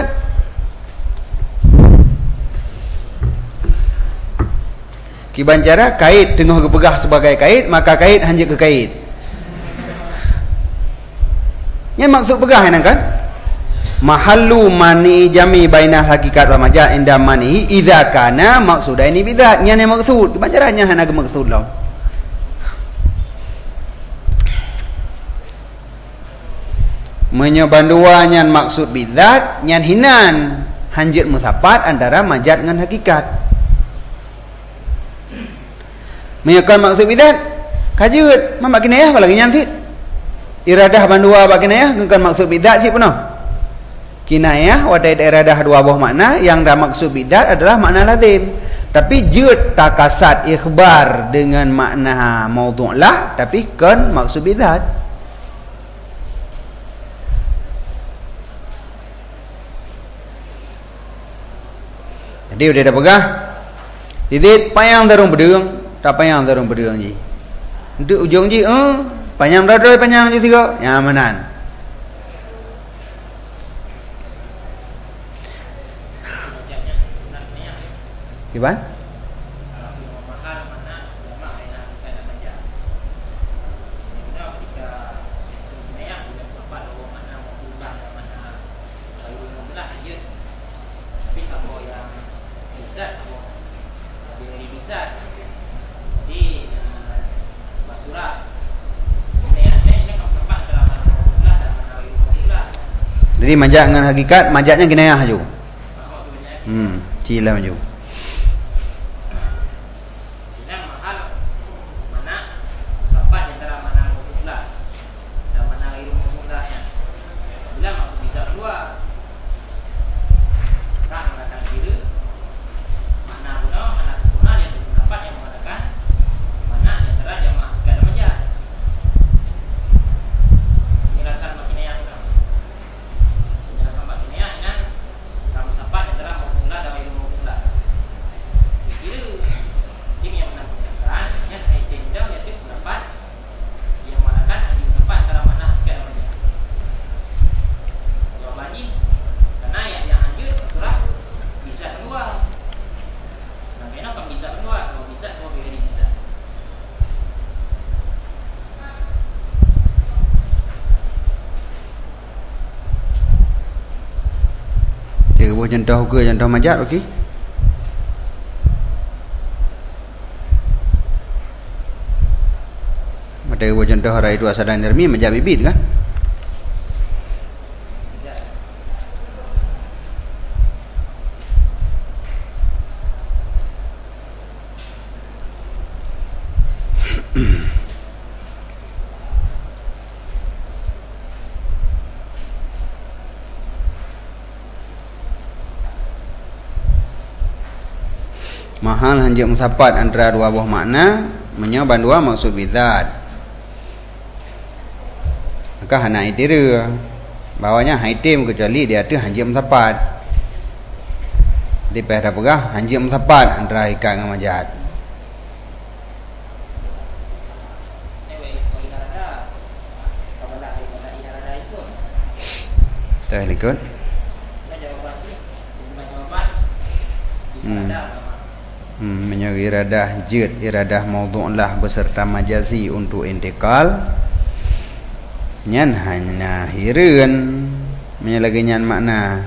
Kiban cara kait tengah kepegah sebagai kait maka kait hanjut ke kait. Nya maksud pegah enak kan? Mahallu mani jami baina hakikat wa majaz inda mani idza kana maqsudaini bidzat nya ne maksud bacarannya hana ke maksud law menyebandua nyan maksud bidzat nyan hinan hanjit musapat antara majaz dengan hakikat menyekon maksud bidzat kajut mama kinayah kalau nyan sit iradah bandua ba kinayah ngkan maksud bidzat sih punoh. Kinayah wadai daerah dah dua buah makna yang dah maksud bidat adalah makna lazim. Tapi jeut takasat ikhbar dengan makna maudhu' lah tapi kan maksud bidat. Jadi udah dah pegah. Titik payang darung berdeung, tak payang darung berdeung ji. Untuk ujung ji, eh payang dah dah payang ji tiga. Yang manan. Gimana? Jadi majaz dengan hakikat, majaznya kinayah aja. Hmm, cila aja. Contoh ke contoh majaz okey. Ada contoh hari itu asadan nermi majaz bibit kan? Mahal hanjak musapat antara dua buah makna menyoban dua maksud bidzat. Maka hana itira bawahnya haitim kecuali dia tu hanjak musapat. Di pada pegah hanjak musapat antara ikat dengan majaz. Dah ikut. Hmm. Hmm, menyuruh iradah jid, iradah maudhu'lah beserta majazi untuk intikal. Nyan hanya hireun menyelagi nyan makna.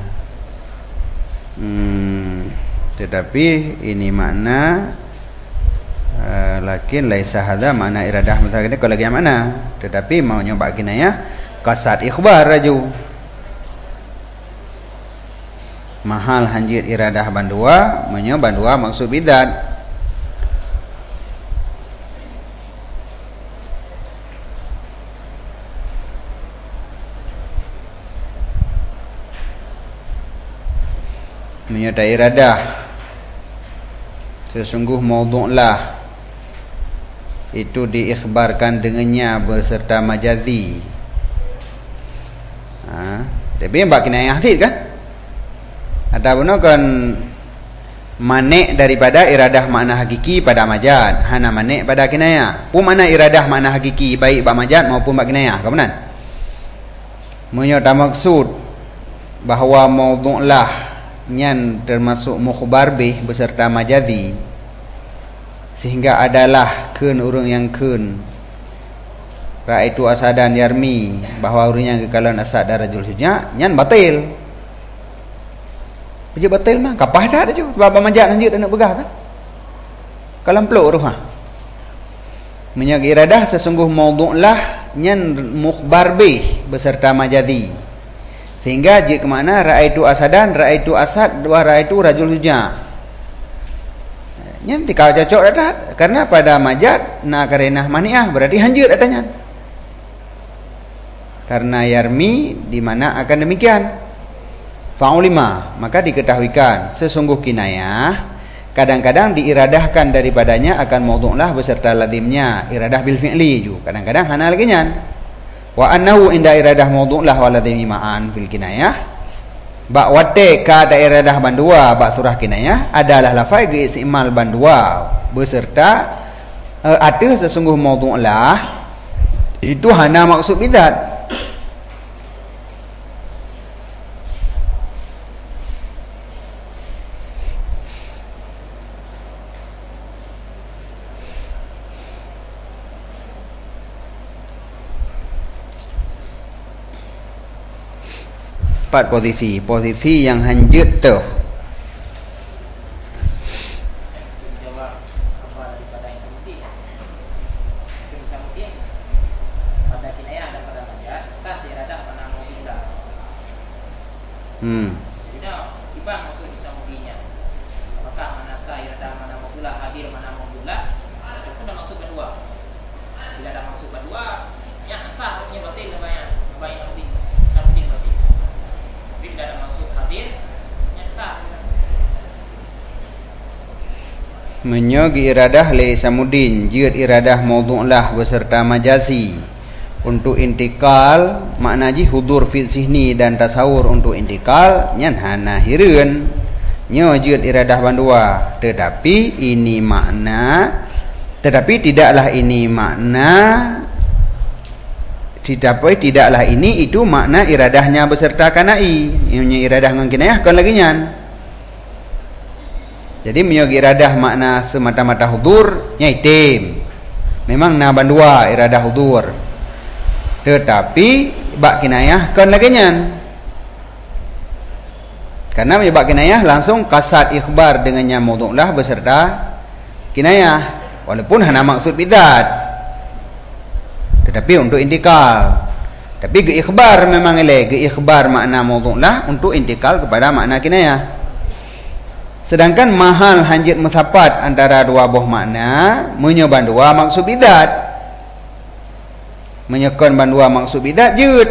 Hmm, tetapi ini makna uh, lakin laisa hadza makna iradah misalnya kalau lagi mana, tetapi mau nyoba kinayah kasat ikhbar raju. Mahal hanjir iradah bandua menyo bandua maksud bidzat. Menyo ta iradah sesungguh maudhu'lah itu diikhbarkan dengannya beserta majazi. Ha, tapi mbak kinayah hati kan? Ataupun kan manek daripada iradah makna hakiki pada majaz, hana manek pada kinayah. Pun mana iradah makna hakiki baik bak majaz maupun bak kinayah, kemudian menyata maksud bahawa maudhu'lah nyan termasuk mukhbar bih beserta majazi, sehingga adalah kun urang yang kun ra'aitu asadan yarmi, bahawa urang yang kekalan asad darajul hujjah nyan batil. Dia batil mah kapah dah je sebab majaz lanjut nak begah kan kalam peluk ruh ha menyag iradah sesungguh maudhu'lah nyan mukhbar bih beserta majazi, sehingga jika mana ra'aitu asadan ra'aitu asad wa ra'aitu rajul hujjah nyan tikau cocok dah karena pada majaz na karenah maniah berarti hanjut datanya karena yarmi di mana akan demikian. Fa'ulima, maka diketahuikan sesungguh kinayah kadang-kadang diiradahkan daripadanya akan maudhu'lah beserta lazimnya, iradah bil fi'li ju kadang-kadang hana lagi nyan. Wa annahu inda iradah maudhu'lah wa lazimi ma'an fil kinayah, ba wate ka da iradah bandua ba surah kinayah adalah lafaz istimal bandua beserta uh, ada sesungguh maudhu'lah itu hana maksud bidzat. Empat posisi, posisi yang hanjut tu hmm. Menyogi iradah li samudin jid iradah maudhu'lah beserta majazi untuk intikal maknaji hudur fi sihni dan tasawur untuk intikal nyan hana hireun nyo jid iradah bandua, tetapi ini makna tetapi tidaklah ini makna tidak tidaklah ini itu makna iradahnya beserta kanai nyo iradah ngan kinayah kan lagi nyan. Jadi menyogi iradah makna semata-mata hudur nyaitim. Memang na bandua iradah hudur. Tetapi bak kinayah kan lagi nyan. Karena bak kinayah langsung kasat ikhbar dengannya maudhu'lah beserta kinayah walaupun hana maksud bidzat. Tetapi untuk intikal. Tapi ge ikhbar memang ele ge ikhbar makna maudhu'lah untuk intikal kepada makna kinayah. Sedangkan mahal hanjit musapat antara dua buah makna menyoban dua maksud bidat. Menyekon bandua maksud bidat jut.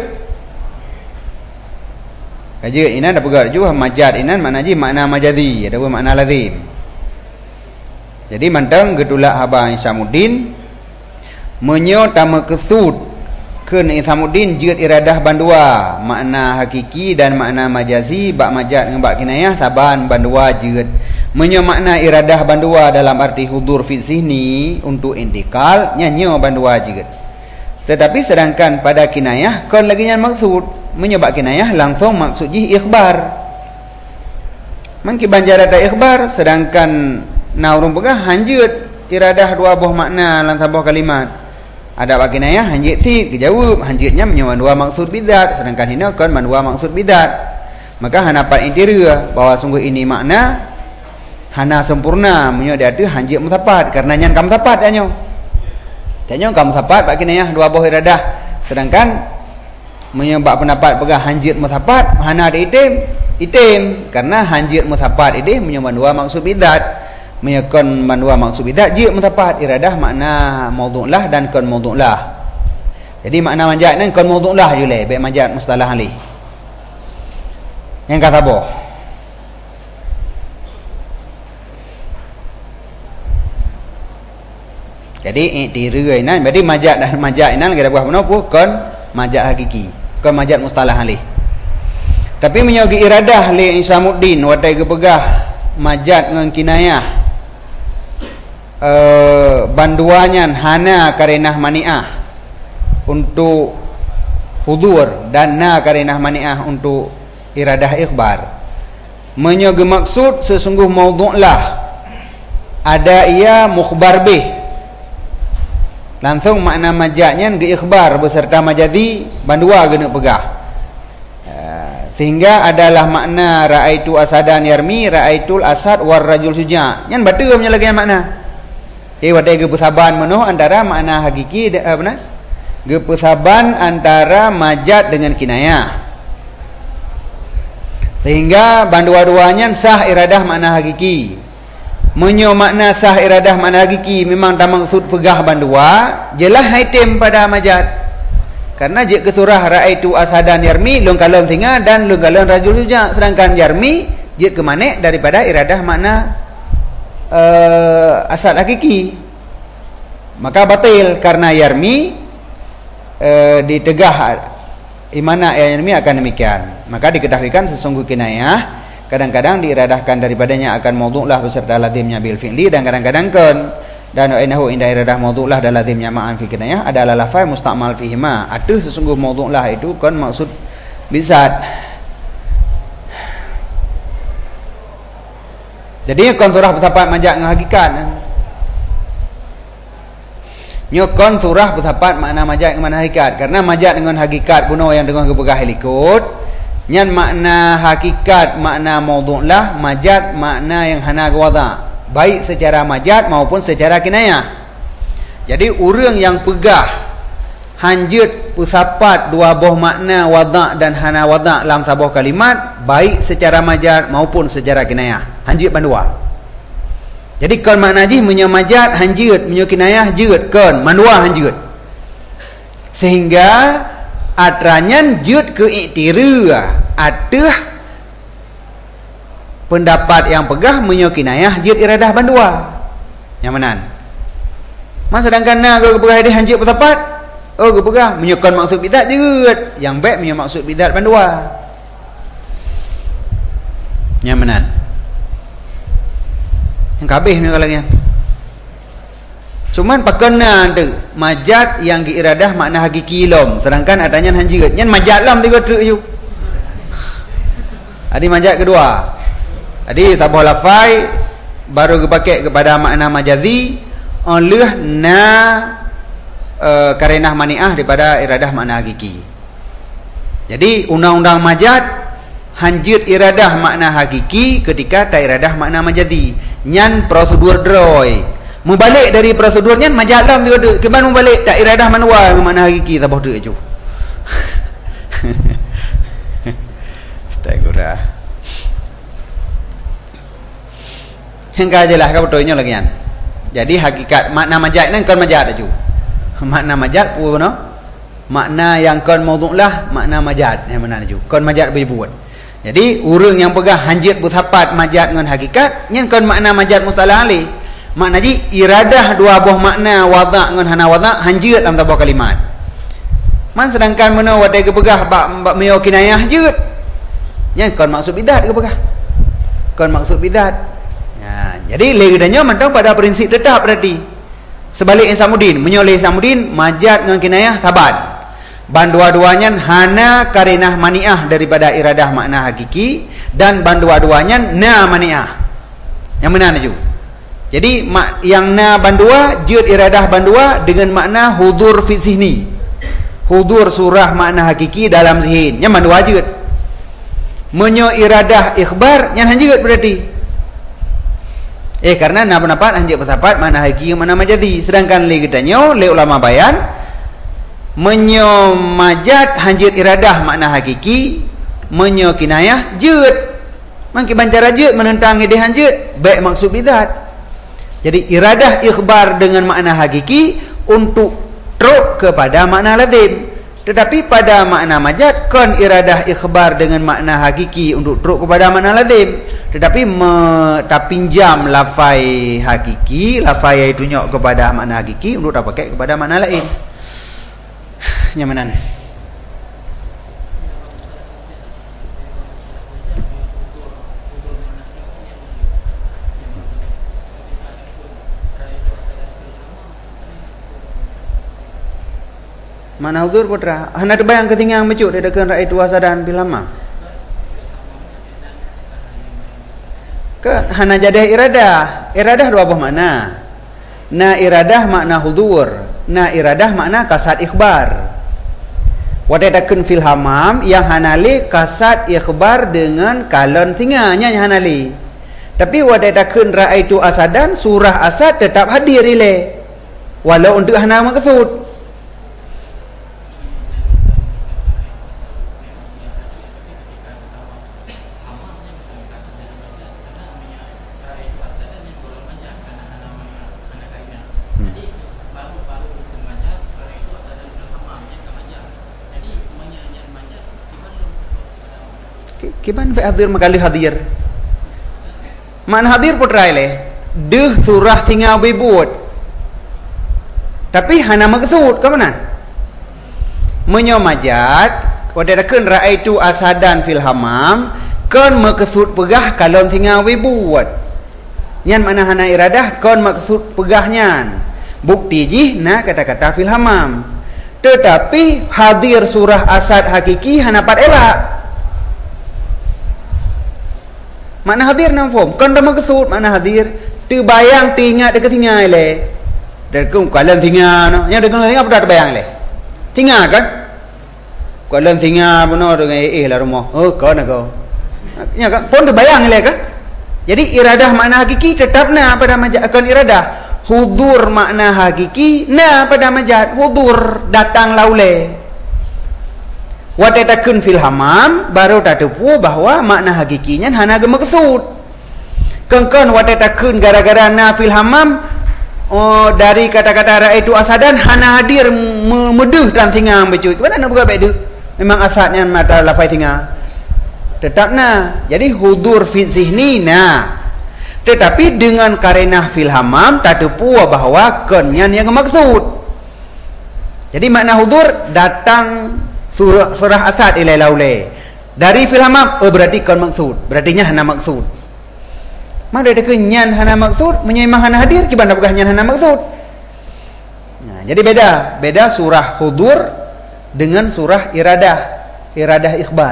Kajut inan dah pegat juga majad inan makna ji makna majazi, ada pun makna lazim. Jadi mantang getulak haba Isamuddin menyo tama kesud keun Isamuddin jut iradah bandua makna hakiki dan makna majazi bak majad dengan bak kinayah saban bandua jut. Menyo makna iradah bandua dalam arti hudur fi zihni untuk intikal nyanyo bandua jut. Tetapi sedangkan pada kinayah kon lagi yang maksud menyebab kinayah langsung maksud ji ikhbar. Mangki banjar ada ikhbar sedangkan naurung pegah hanjut iradah dua buah makna dalam sebuah kalimat. Ada bak kinayah hanjit si dijawab hanjitnya menyebab dua maksud bidat sedangkan hina kon dua maksud bidat. Maka hanapan interior bahwa sungguh ini makna hana sempurna menyebab dia tu hanjit musapat karena nyan kam sapat anyo. Tanya kamu sapat bak kinayah dua buah iradah sedangkan menyebab pendapat pegang hanjit musapat hana ada itim itim karena hanjit musapat ini menyebab dua maksud bidat menyekon dua maksud bidat jit musapat iradah makna maudhu'lah dan kon maudhu'lah. Jadi makna manjat ni kon maudhu'lah je leh baik manjat mustalah alih yang kata boh. Jadi iktira inan berarti majat dan majat inan kita buat mana pun kon majat hakiki kon majat mustalah alih. Tapi menyogi iradah li Isamuddin watai kepegah majat dengan kinayah uh, banduannya hana karenah mani'ah untuk hudur dan na karenah mani'ah untuk iradah ikhbar. Menyogi maksud sesungguh maudhu'lah ada ia mukhbar bih langsung makna majatnya ke ikhbar beserta majazi bandua kena pegah. Sehingga adalah makna raaitu asadan yarmi raaitul asad war rajul suja. Nyan betul punya lagi makna. Eh wadai gepesaban menoh antara makna hakiki apa benar? Gepesaban antara majat dengan kinayah. Sehingga bandua-duanya sah iradah makna hakiki. Menyo makna sah iradah makna hakiki memang tak maksud pegah bandua jelah item pada majat karena jik kesurah raaitu asadan yarmi lungkalon singa dan lungkalon rajul suja sedangkan yarmi jik kemanek daripada iradah makna uh, asad hakiki maka batil karena yarmi uh, ditegah imana yarmi akan demikian maka diketahuikan sesungguh kinayah kadang-kadang diiradahkan daripadanya akan maudhu'lah beserta lazimnya bil fi'li dan kadang-kadang kan dan inahu inda iradah maudhu'lah dan lazimnya ma'an fi kinayah adalah lafaz musta'mal fihi ma ada sesungguh maudhu'lah itu kan maksud bizat. Jadi kon surah bersapat majak dengan hakikat nyokon surah bersapat makna majak dengan hakikat karena majak dengan hakikat bunuh yang dengan kepegah helikut nyan makna hakikat makna maudhu'lah majat makna yang hana gawadha baik secara majat maupun secara kinayah. Jadi orang yang pegah hanjut usapat dua buah makna wadha dan hana wadha dalam sebuah kalimat baik secara majat maupun secara kinayah hanjut bandua. Jadi kon makna ji menyo majat hanjut menyo kinayah jut kon mandua hanjut sehingga atranyan jut ke iktira ada pendapat yang pegah menyokinayah jut iradah bandua nyamanan mas sedangkan na ke pegah dia hanjut bersapat oh ke pegah menyokon maksud bidat jut yang baik menyok maksud bidat bandua nyamanan yang kabeh ni kalangnya. Cuman pakena tu majat yang diiradah makna hakiki lom sedangkan adanya hanjut nyan majat lom tiga tu ju adi majat kedua adi sabah lafai baru dipakai kepada makna majazi oleh na uh, karenah mani'ah daripada iradah makna hakiki. Jadi undang-undang majat hanjut iradah makna hakiki ketika tak iradah makna majazi nyan prosedur droy membalik dari prosedurnya majalam juga tu ke mana membalik tak iradah manual ke mana hakiki sabah tu ju tak gurah Hingga jelas ka betulnya lagi kan. Jadi hakikat makna majaz nan kon majaz aju. Makna majaz pun no. Makna yang kon maudhu' lah makna majaz yang mana aju. Kon majaz berbuat. Jadi urang yang pegang hanjit bersapat majaz dengan hakikat, nyen kon makna majaz mustalah alih. Makna ji iradah dua buah makna wadha' dengan hana wadha' hanjit dalam sebuah kalimat. Man sedangkan mana wadai ke pegah bak bak meo kinayah je. Nyen kon maksud bidat ke pegah. Kon maksud bidat. Ya, jadi legedanya mantang pada prinsip tetap berarti. Sebalik Isamuddin, menyoleh Isamuddin majaz dengan kinayah sabat. Ban dua-duanya hana karinah mani'ah daripada iradah makna hakiki dan ban dua-duanya na mani'ah. Yang mana naju? Jadi yang na ban dua jud iradah ban dua dengan makna hudur fi zihni. Hudur surah makna hakiki dalam zihin. Yang ban dua jud. Menyo iradah ikhbar yang hanjut berarti. Eh karena na pendapat hanjut bersapat makna hakiki mana majazi. Sedangkan li katanya le ulama bayan menyo majaz hanjut iradah makna hakiki, menyo kinayah jud. Mangki bancara jud menentang ide hanjut baik maksud bidat. Jadi iradah ikhbar dengan makna hakiki untuk truk kepada makna lazim. Tetapi pada makna majaz kon iradah ikhbar dengan makna hakiki untuk truk kepada makna lazim. Tetapi me, tak pinjam lafai hakiki, lafai itu nyok kepada makna hakiki untuk tak pakai kepada makna lain. Nyamanan. Mana hudur putra? Hana terbayang ketinggian mecut dia dekat rakyat tuasa dan bilama. Ke hana jadah iradah. Iradah dua buah makna. Na iradah makna hudur, na iradah makna kasat ikhbar. Wadadakan fil hamam yang hanali kasat ikhbar dengan kalon singa nya hanali. Tapi wadadakan raaitu asadan surah asad tetap hadir ile. Walau untuk hana maksud. Kiban fa hadir makali hadir. Man hadir putra ile. Deh surah singa bebut. Tapi hana maksud ke mana? Menyo majaz wadadakeun raaitu asadan fil hamam kon maksud pegah kalon singa bebut. Nyan mana hana iradah kon maksud pegahnya. Bukti jih na kata-kata fil hamam. Tetapi hadir surah asad hakiki hana pat elak. Makna hadir nam form kon dah maksud makna hadir terbayang teringat dekat singa le dekat kalan singa no yang dekat singa apa dah terbayang le singa kan kalan singa benar dengan eh lah rumah oh kau nak kau ya kan pun terbayang le kan jadi iradah makna hakiki tetap na pada majaz akan iradah hudur makna hakiki na pada majaz hudur datang laule. Wadadakeun fil hamam baru tadepu bahwa makna hakikinya hana ge maksud. Kengkon wadadakeun gara-gara na fil hamam oh, dari kata-kata raaitu asadan hana hadir medeuh dalam singa becut. Mana nak buka bedu? Memang asadnya mata lafai singa. Tetapna. Jadi hudur fi zihni na. Tetapi dengan karenah fil hamam tadepu bahwa konnya yang maksud. Jadi makna hudur datang surah, surah asad ilai laule dari fil hamam oh berarti kon maksud berarti nya hana maksud mana ada kenyan hana maksud menyemang hana hadir gimana bukan nyan hana maksud. Nah, jadi beda beda surah hudur dengan surah iradah iradah ikhbar.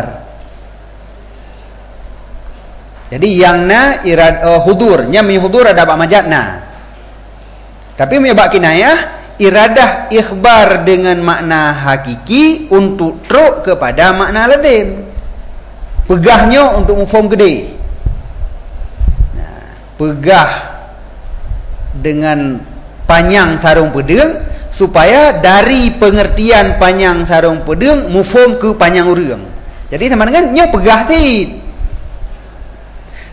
Jadi yang na irad uh, hudur nya hudur ada bak majaz na tapi menyebab kinayah iradah ikhbar dengan makna hakiki untuk truk kepada makna lazim. Pegahnya untuk mufham gede. Nah, pegah dengan panjang sarung pedang supaya dari pengertian panjang sarung pedang mufham ke panjang urang. Jadi sama dengan nya pegah tid.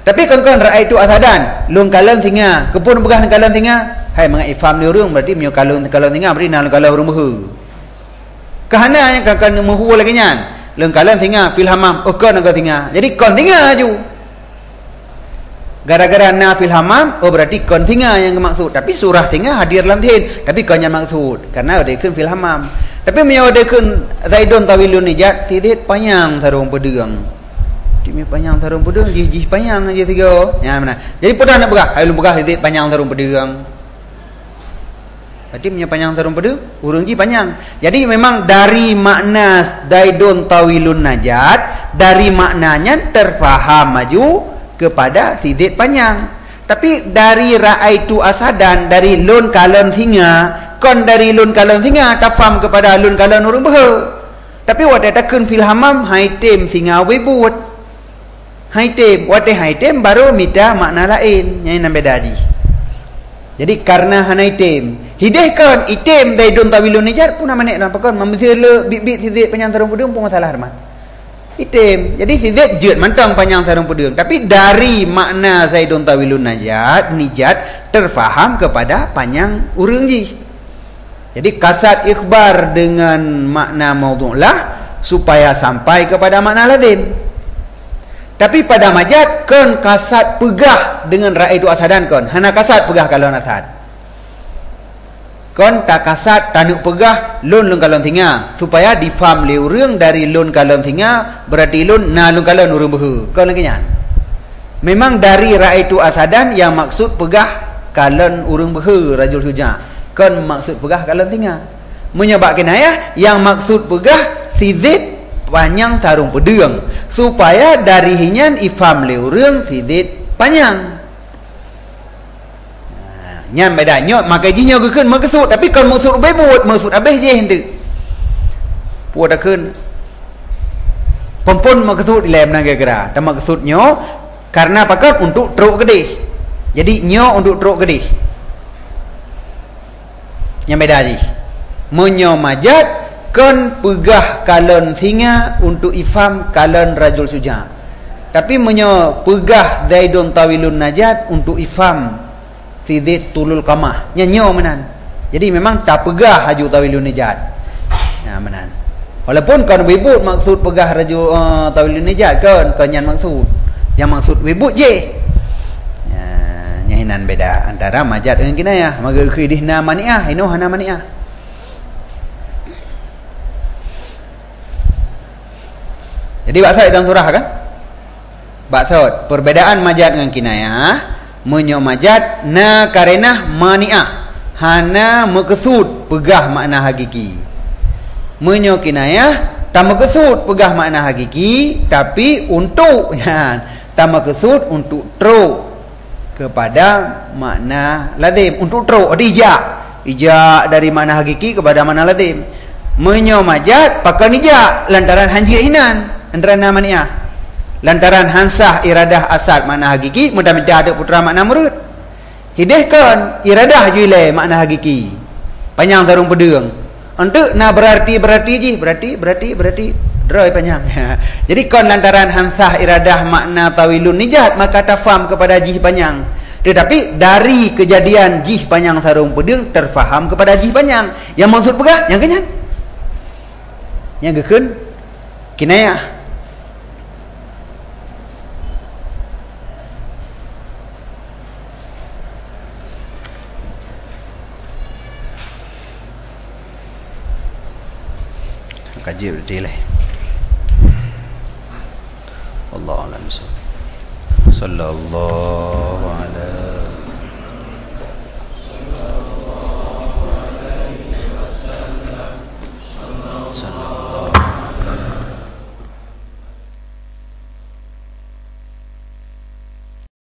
Tapi kon-kon ra'ai tu asadan, lung kalon singa, kepun begah kalon singa, hai mengai ifam ni urang berarti menyo kalon kalon singa berarti nang kalon urang behu. Kahana yang kan mehu lagi nyan, lung kalon singa fil hamam, oh kon agak singa. Jadi kon singa aju. Gara-gara na fil hamam, oh berarti kon singa yang maksud. Tapi surah singa hadir dalam tin, tapi kon yang maksud karena ada kun fil hamam. Tapi menyo ada kun Zaidun tawilun nijat, sidit panjang sarung pedang. Timi panjang sarung pedang, jih panjang aja tiga. Ya mana? Jadi pedang nak begah, ai lu begah titik panjang sarung pedang. Berarti punya panjang sarung pedang, urang ji panjang. Jadi memang dari makna daidun tawilun najat, dari maknanya terfaham maju kepada titik panjang. Tapi dari ra'aitu asadan, dari lun kalon singa, kon dari lun kalon singa tafam kepada lun kalon urang behe. Tapi wad takun fil hamam haitem singa webut. Haitem, wate haitem baru mita makna lain yang nampak tadi. Jadi karena hanaitem, hidehkan item daidun tawilun nijar pun nama nek nampak kan memsele bibit sizit panjang sarung pedang pun masalah herman. Item. Jadi sizit jet mantang panjang sarung pedang, tapi dari makna daidun tawilun najat nijat terfaham kepada panjang urang ji. Jadi kasat ikhbar dengan makna maudhu'lah supaya sampai kepada makna lazim. Tapi pada majat kon kasat pegah dengan ra'aitu asadan kon. Hana kasat pegah kalon asad. Kon tak kasat tanuk pegah lun lun kalon tinga supaya difaham le urang dari lun kalon tinga berarti lun na lun kalon urang behu. Kon lagi nyan. Memang dari ra'aitu asadan yang maksud pegah kalon urang behu rajul huja. Kon maksud pegah kalon tinga. Menyebab kinayah yang maksud pegah sizit panjang sarung pedang supaya dari hinyan ifam le urang sidit panjang. Nah, nyan beda nyok maka jinyo keun maksud tapi kon maksud bebut maksud abeh je hende. Puat keun pompon maksud lem nang gara-gara. Ta maksudnya karena pakat untuk truk gede. Jadi nyo untuk truk gede. Nyan beda ji. Menyo majat kon pegah kalon singa untuk ifam kalon rajul suja. Tapi menyo pegah zaidun tawilun najat untuk ifam sidit tulul kamah. Nyanyo menan. Jadi memang tak pegah haju tawilun najat. Ya menan. Walaupun kon wibut maksud pegah rajul uh, tawilun najat kon kon nyan maksud. Yang maksud wibut je. Ya nyahinan beda antara majat dengan kinayah. Maka khidihna mani'ah, ino hana mani'ah. Jadi baksud dalam surah kan? Baksud perbedaan majat dengan kinayah, menyo majat na karenah mani'ah, hana maksud pegah makna hakiki. Menyo kinayah tak maksud pegah makna hakiki tapi untuk ya, tak maksud untuk truk kepada makna lazim, untuk truk ijak. Ijak dari makna hakiki kepada makna lazim. Menyo majat pakai ijak lantaran hanji hinan. Antara nama ni'ah lantaran hansah iradah asal makna hakiki mudah-mudahan ada putra makna murud hidehkan iradah juile makna hakiki panjang sarung pedang untuk na berarti berarti ji berarti berarti berarti droi panjang. Jadi kon lantaran hansah iradah makna tawilun nijat maka tafam kepada jih panjang. Tetapi dari kejadian jih panjang sarung pedang terfaham kepada jih panjang yang maksud pegah yang kenyan yang gekun kinayah. Kaji berdelah. Allah alam. Sallallahu alaihi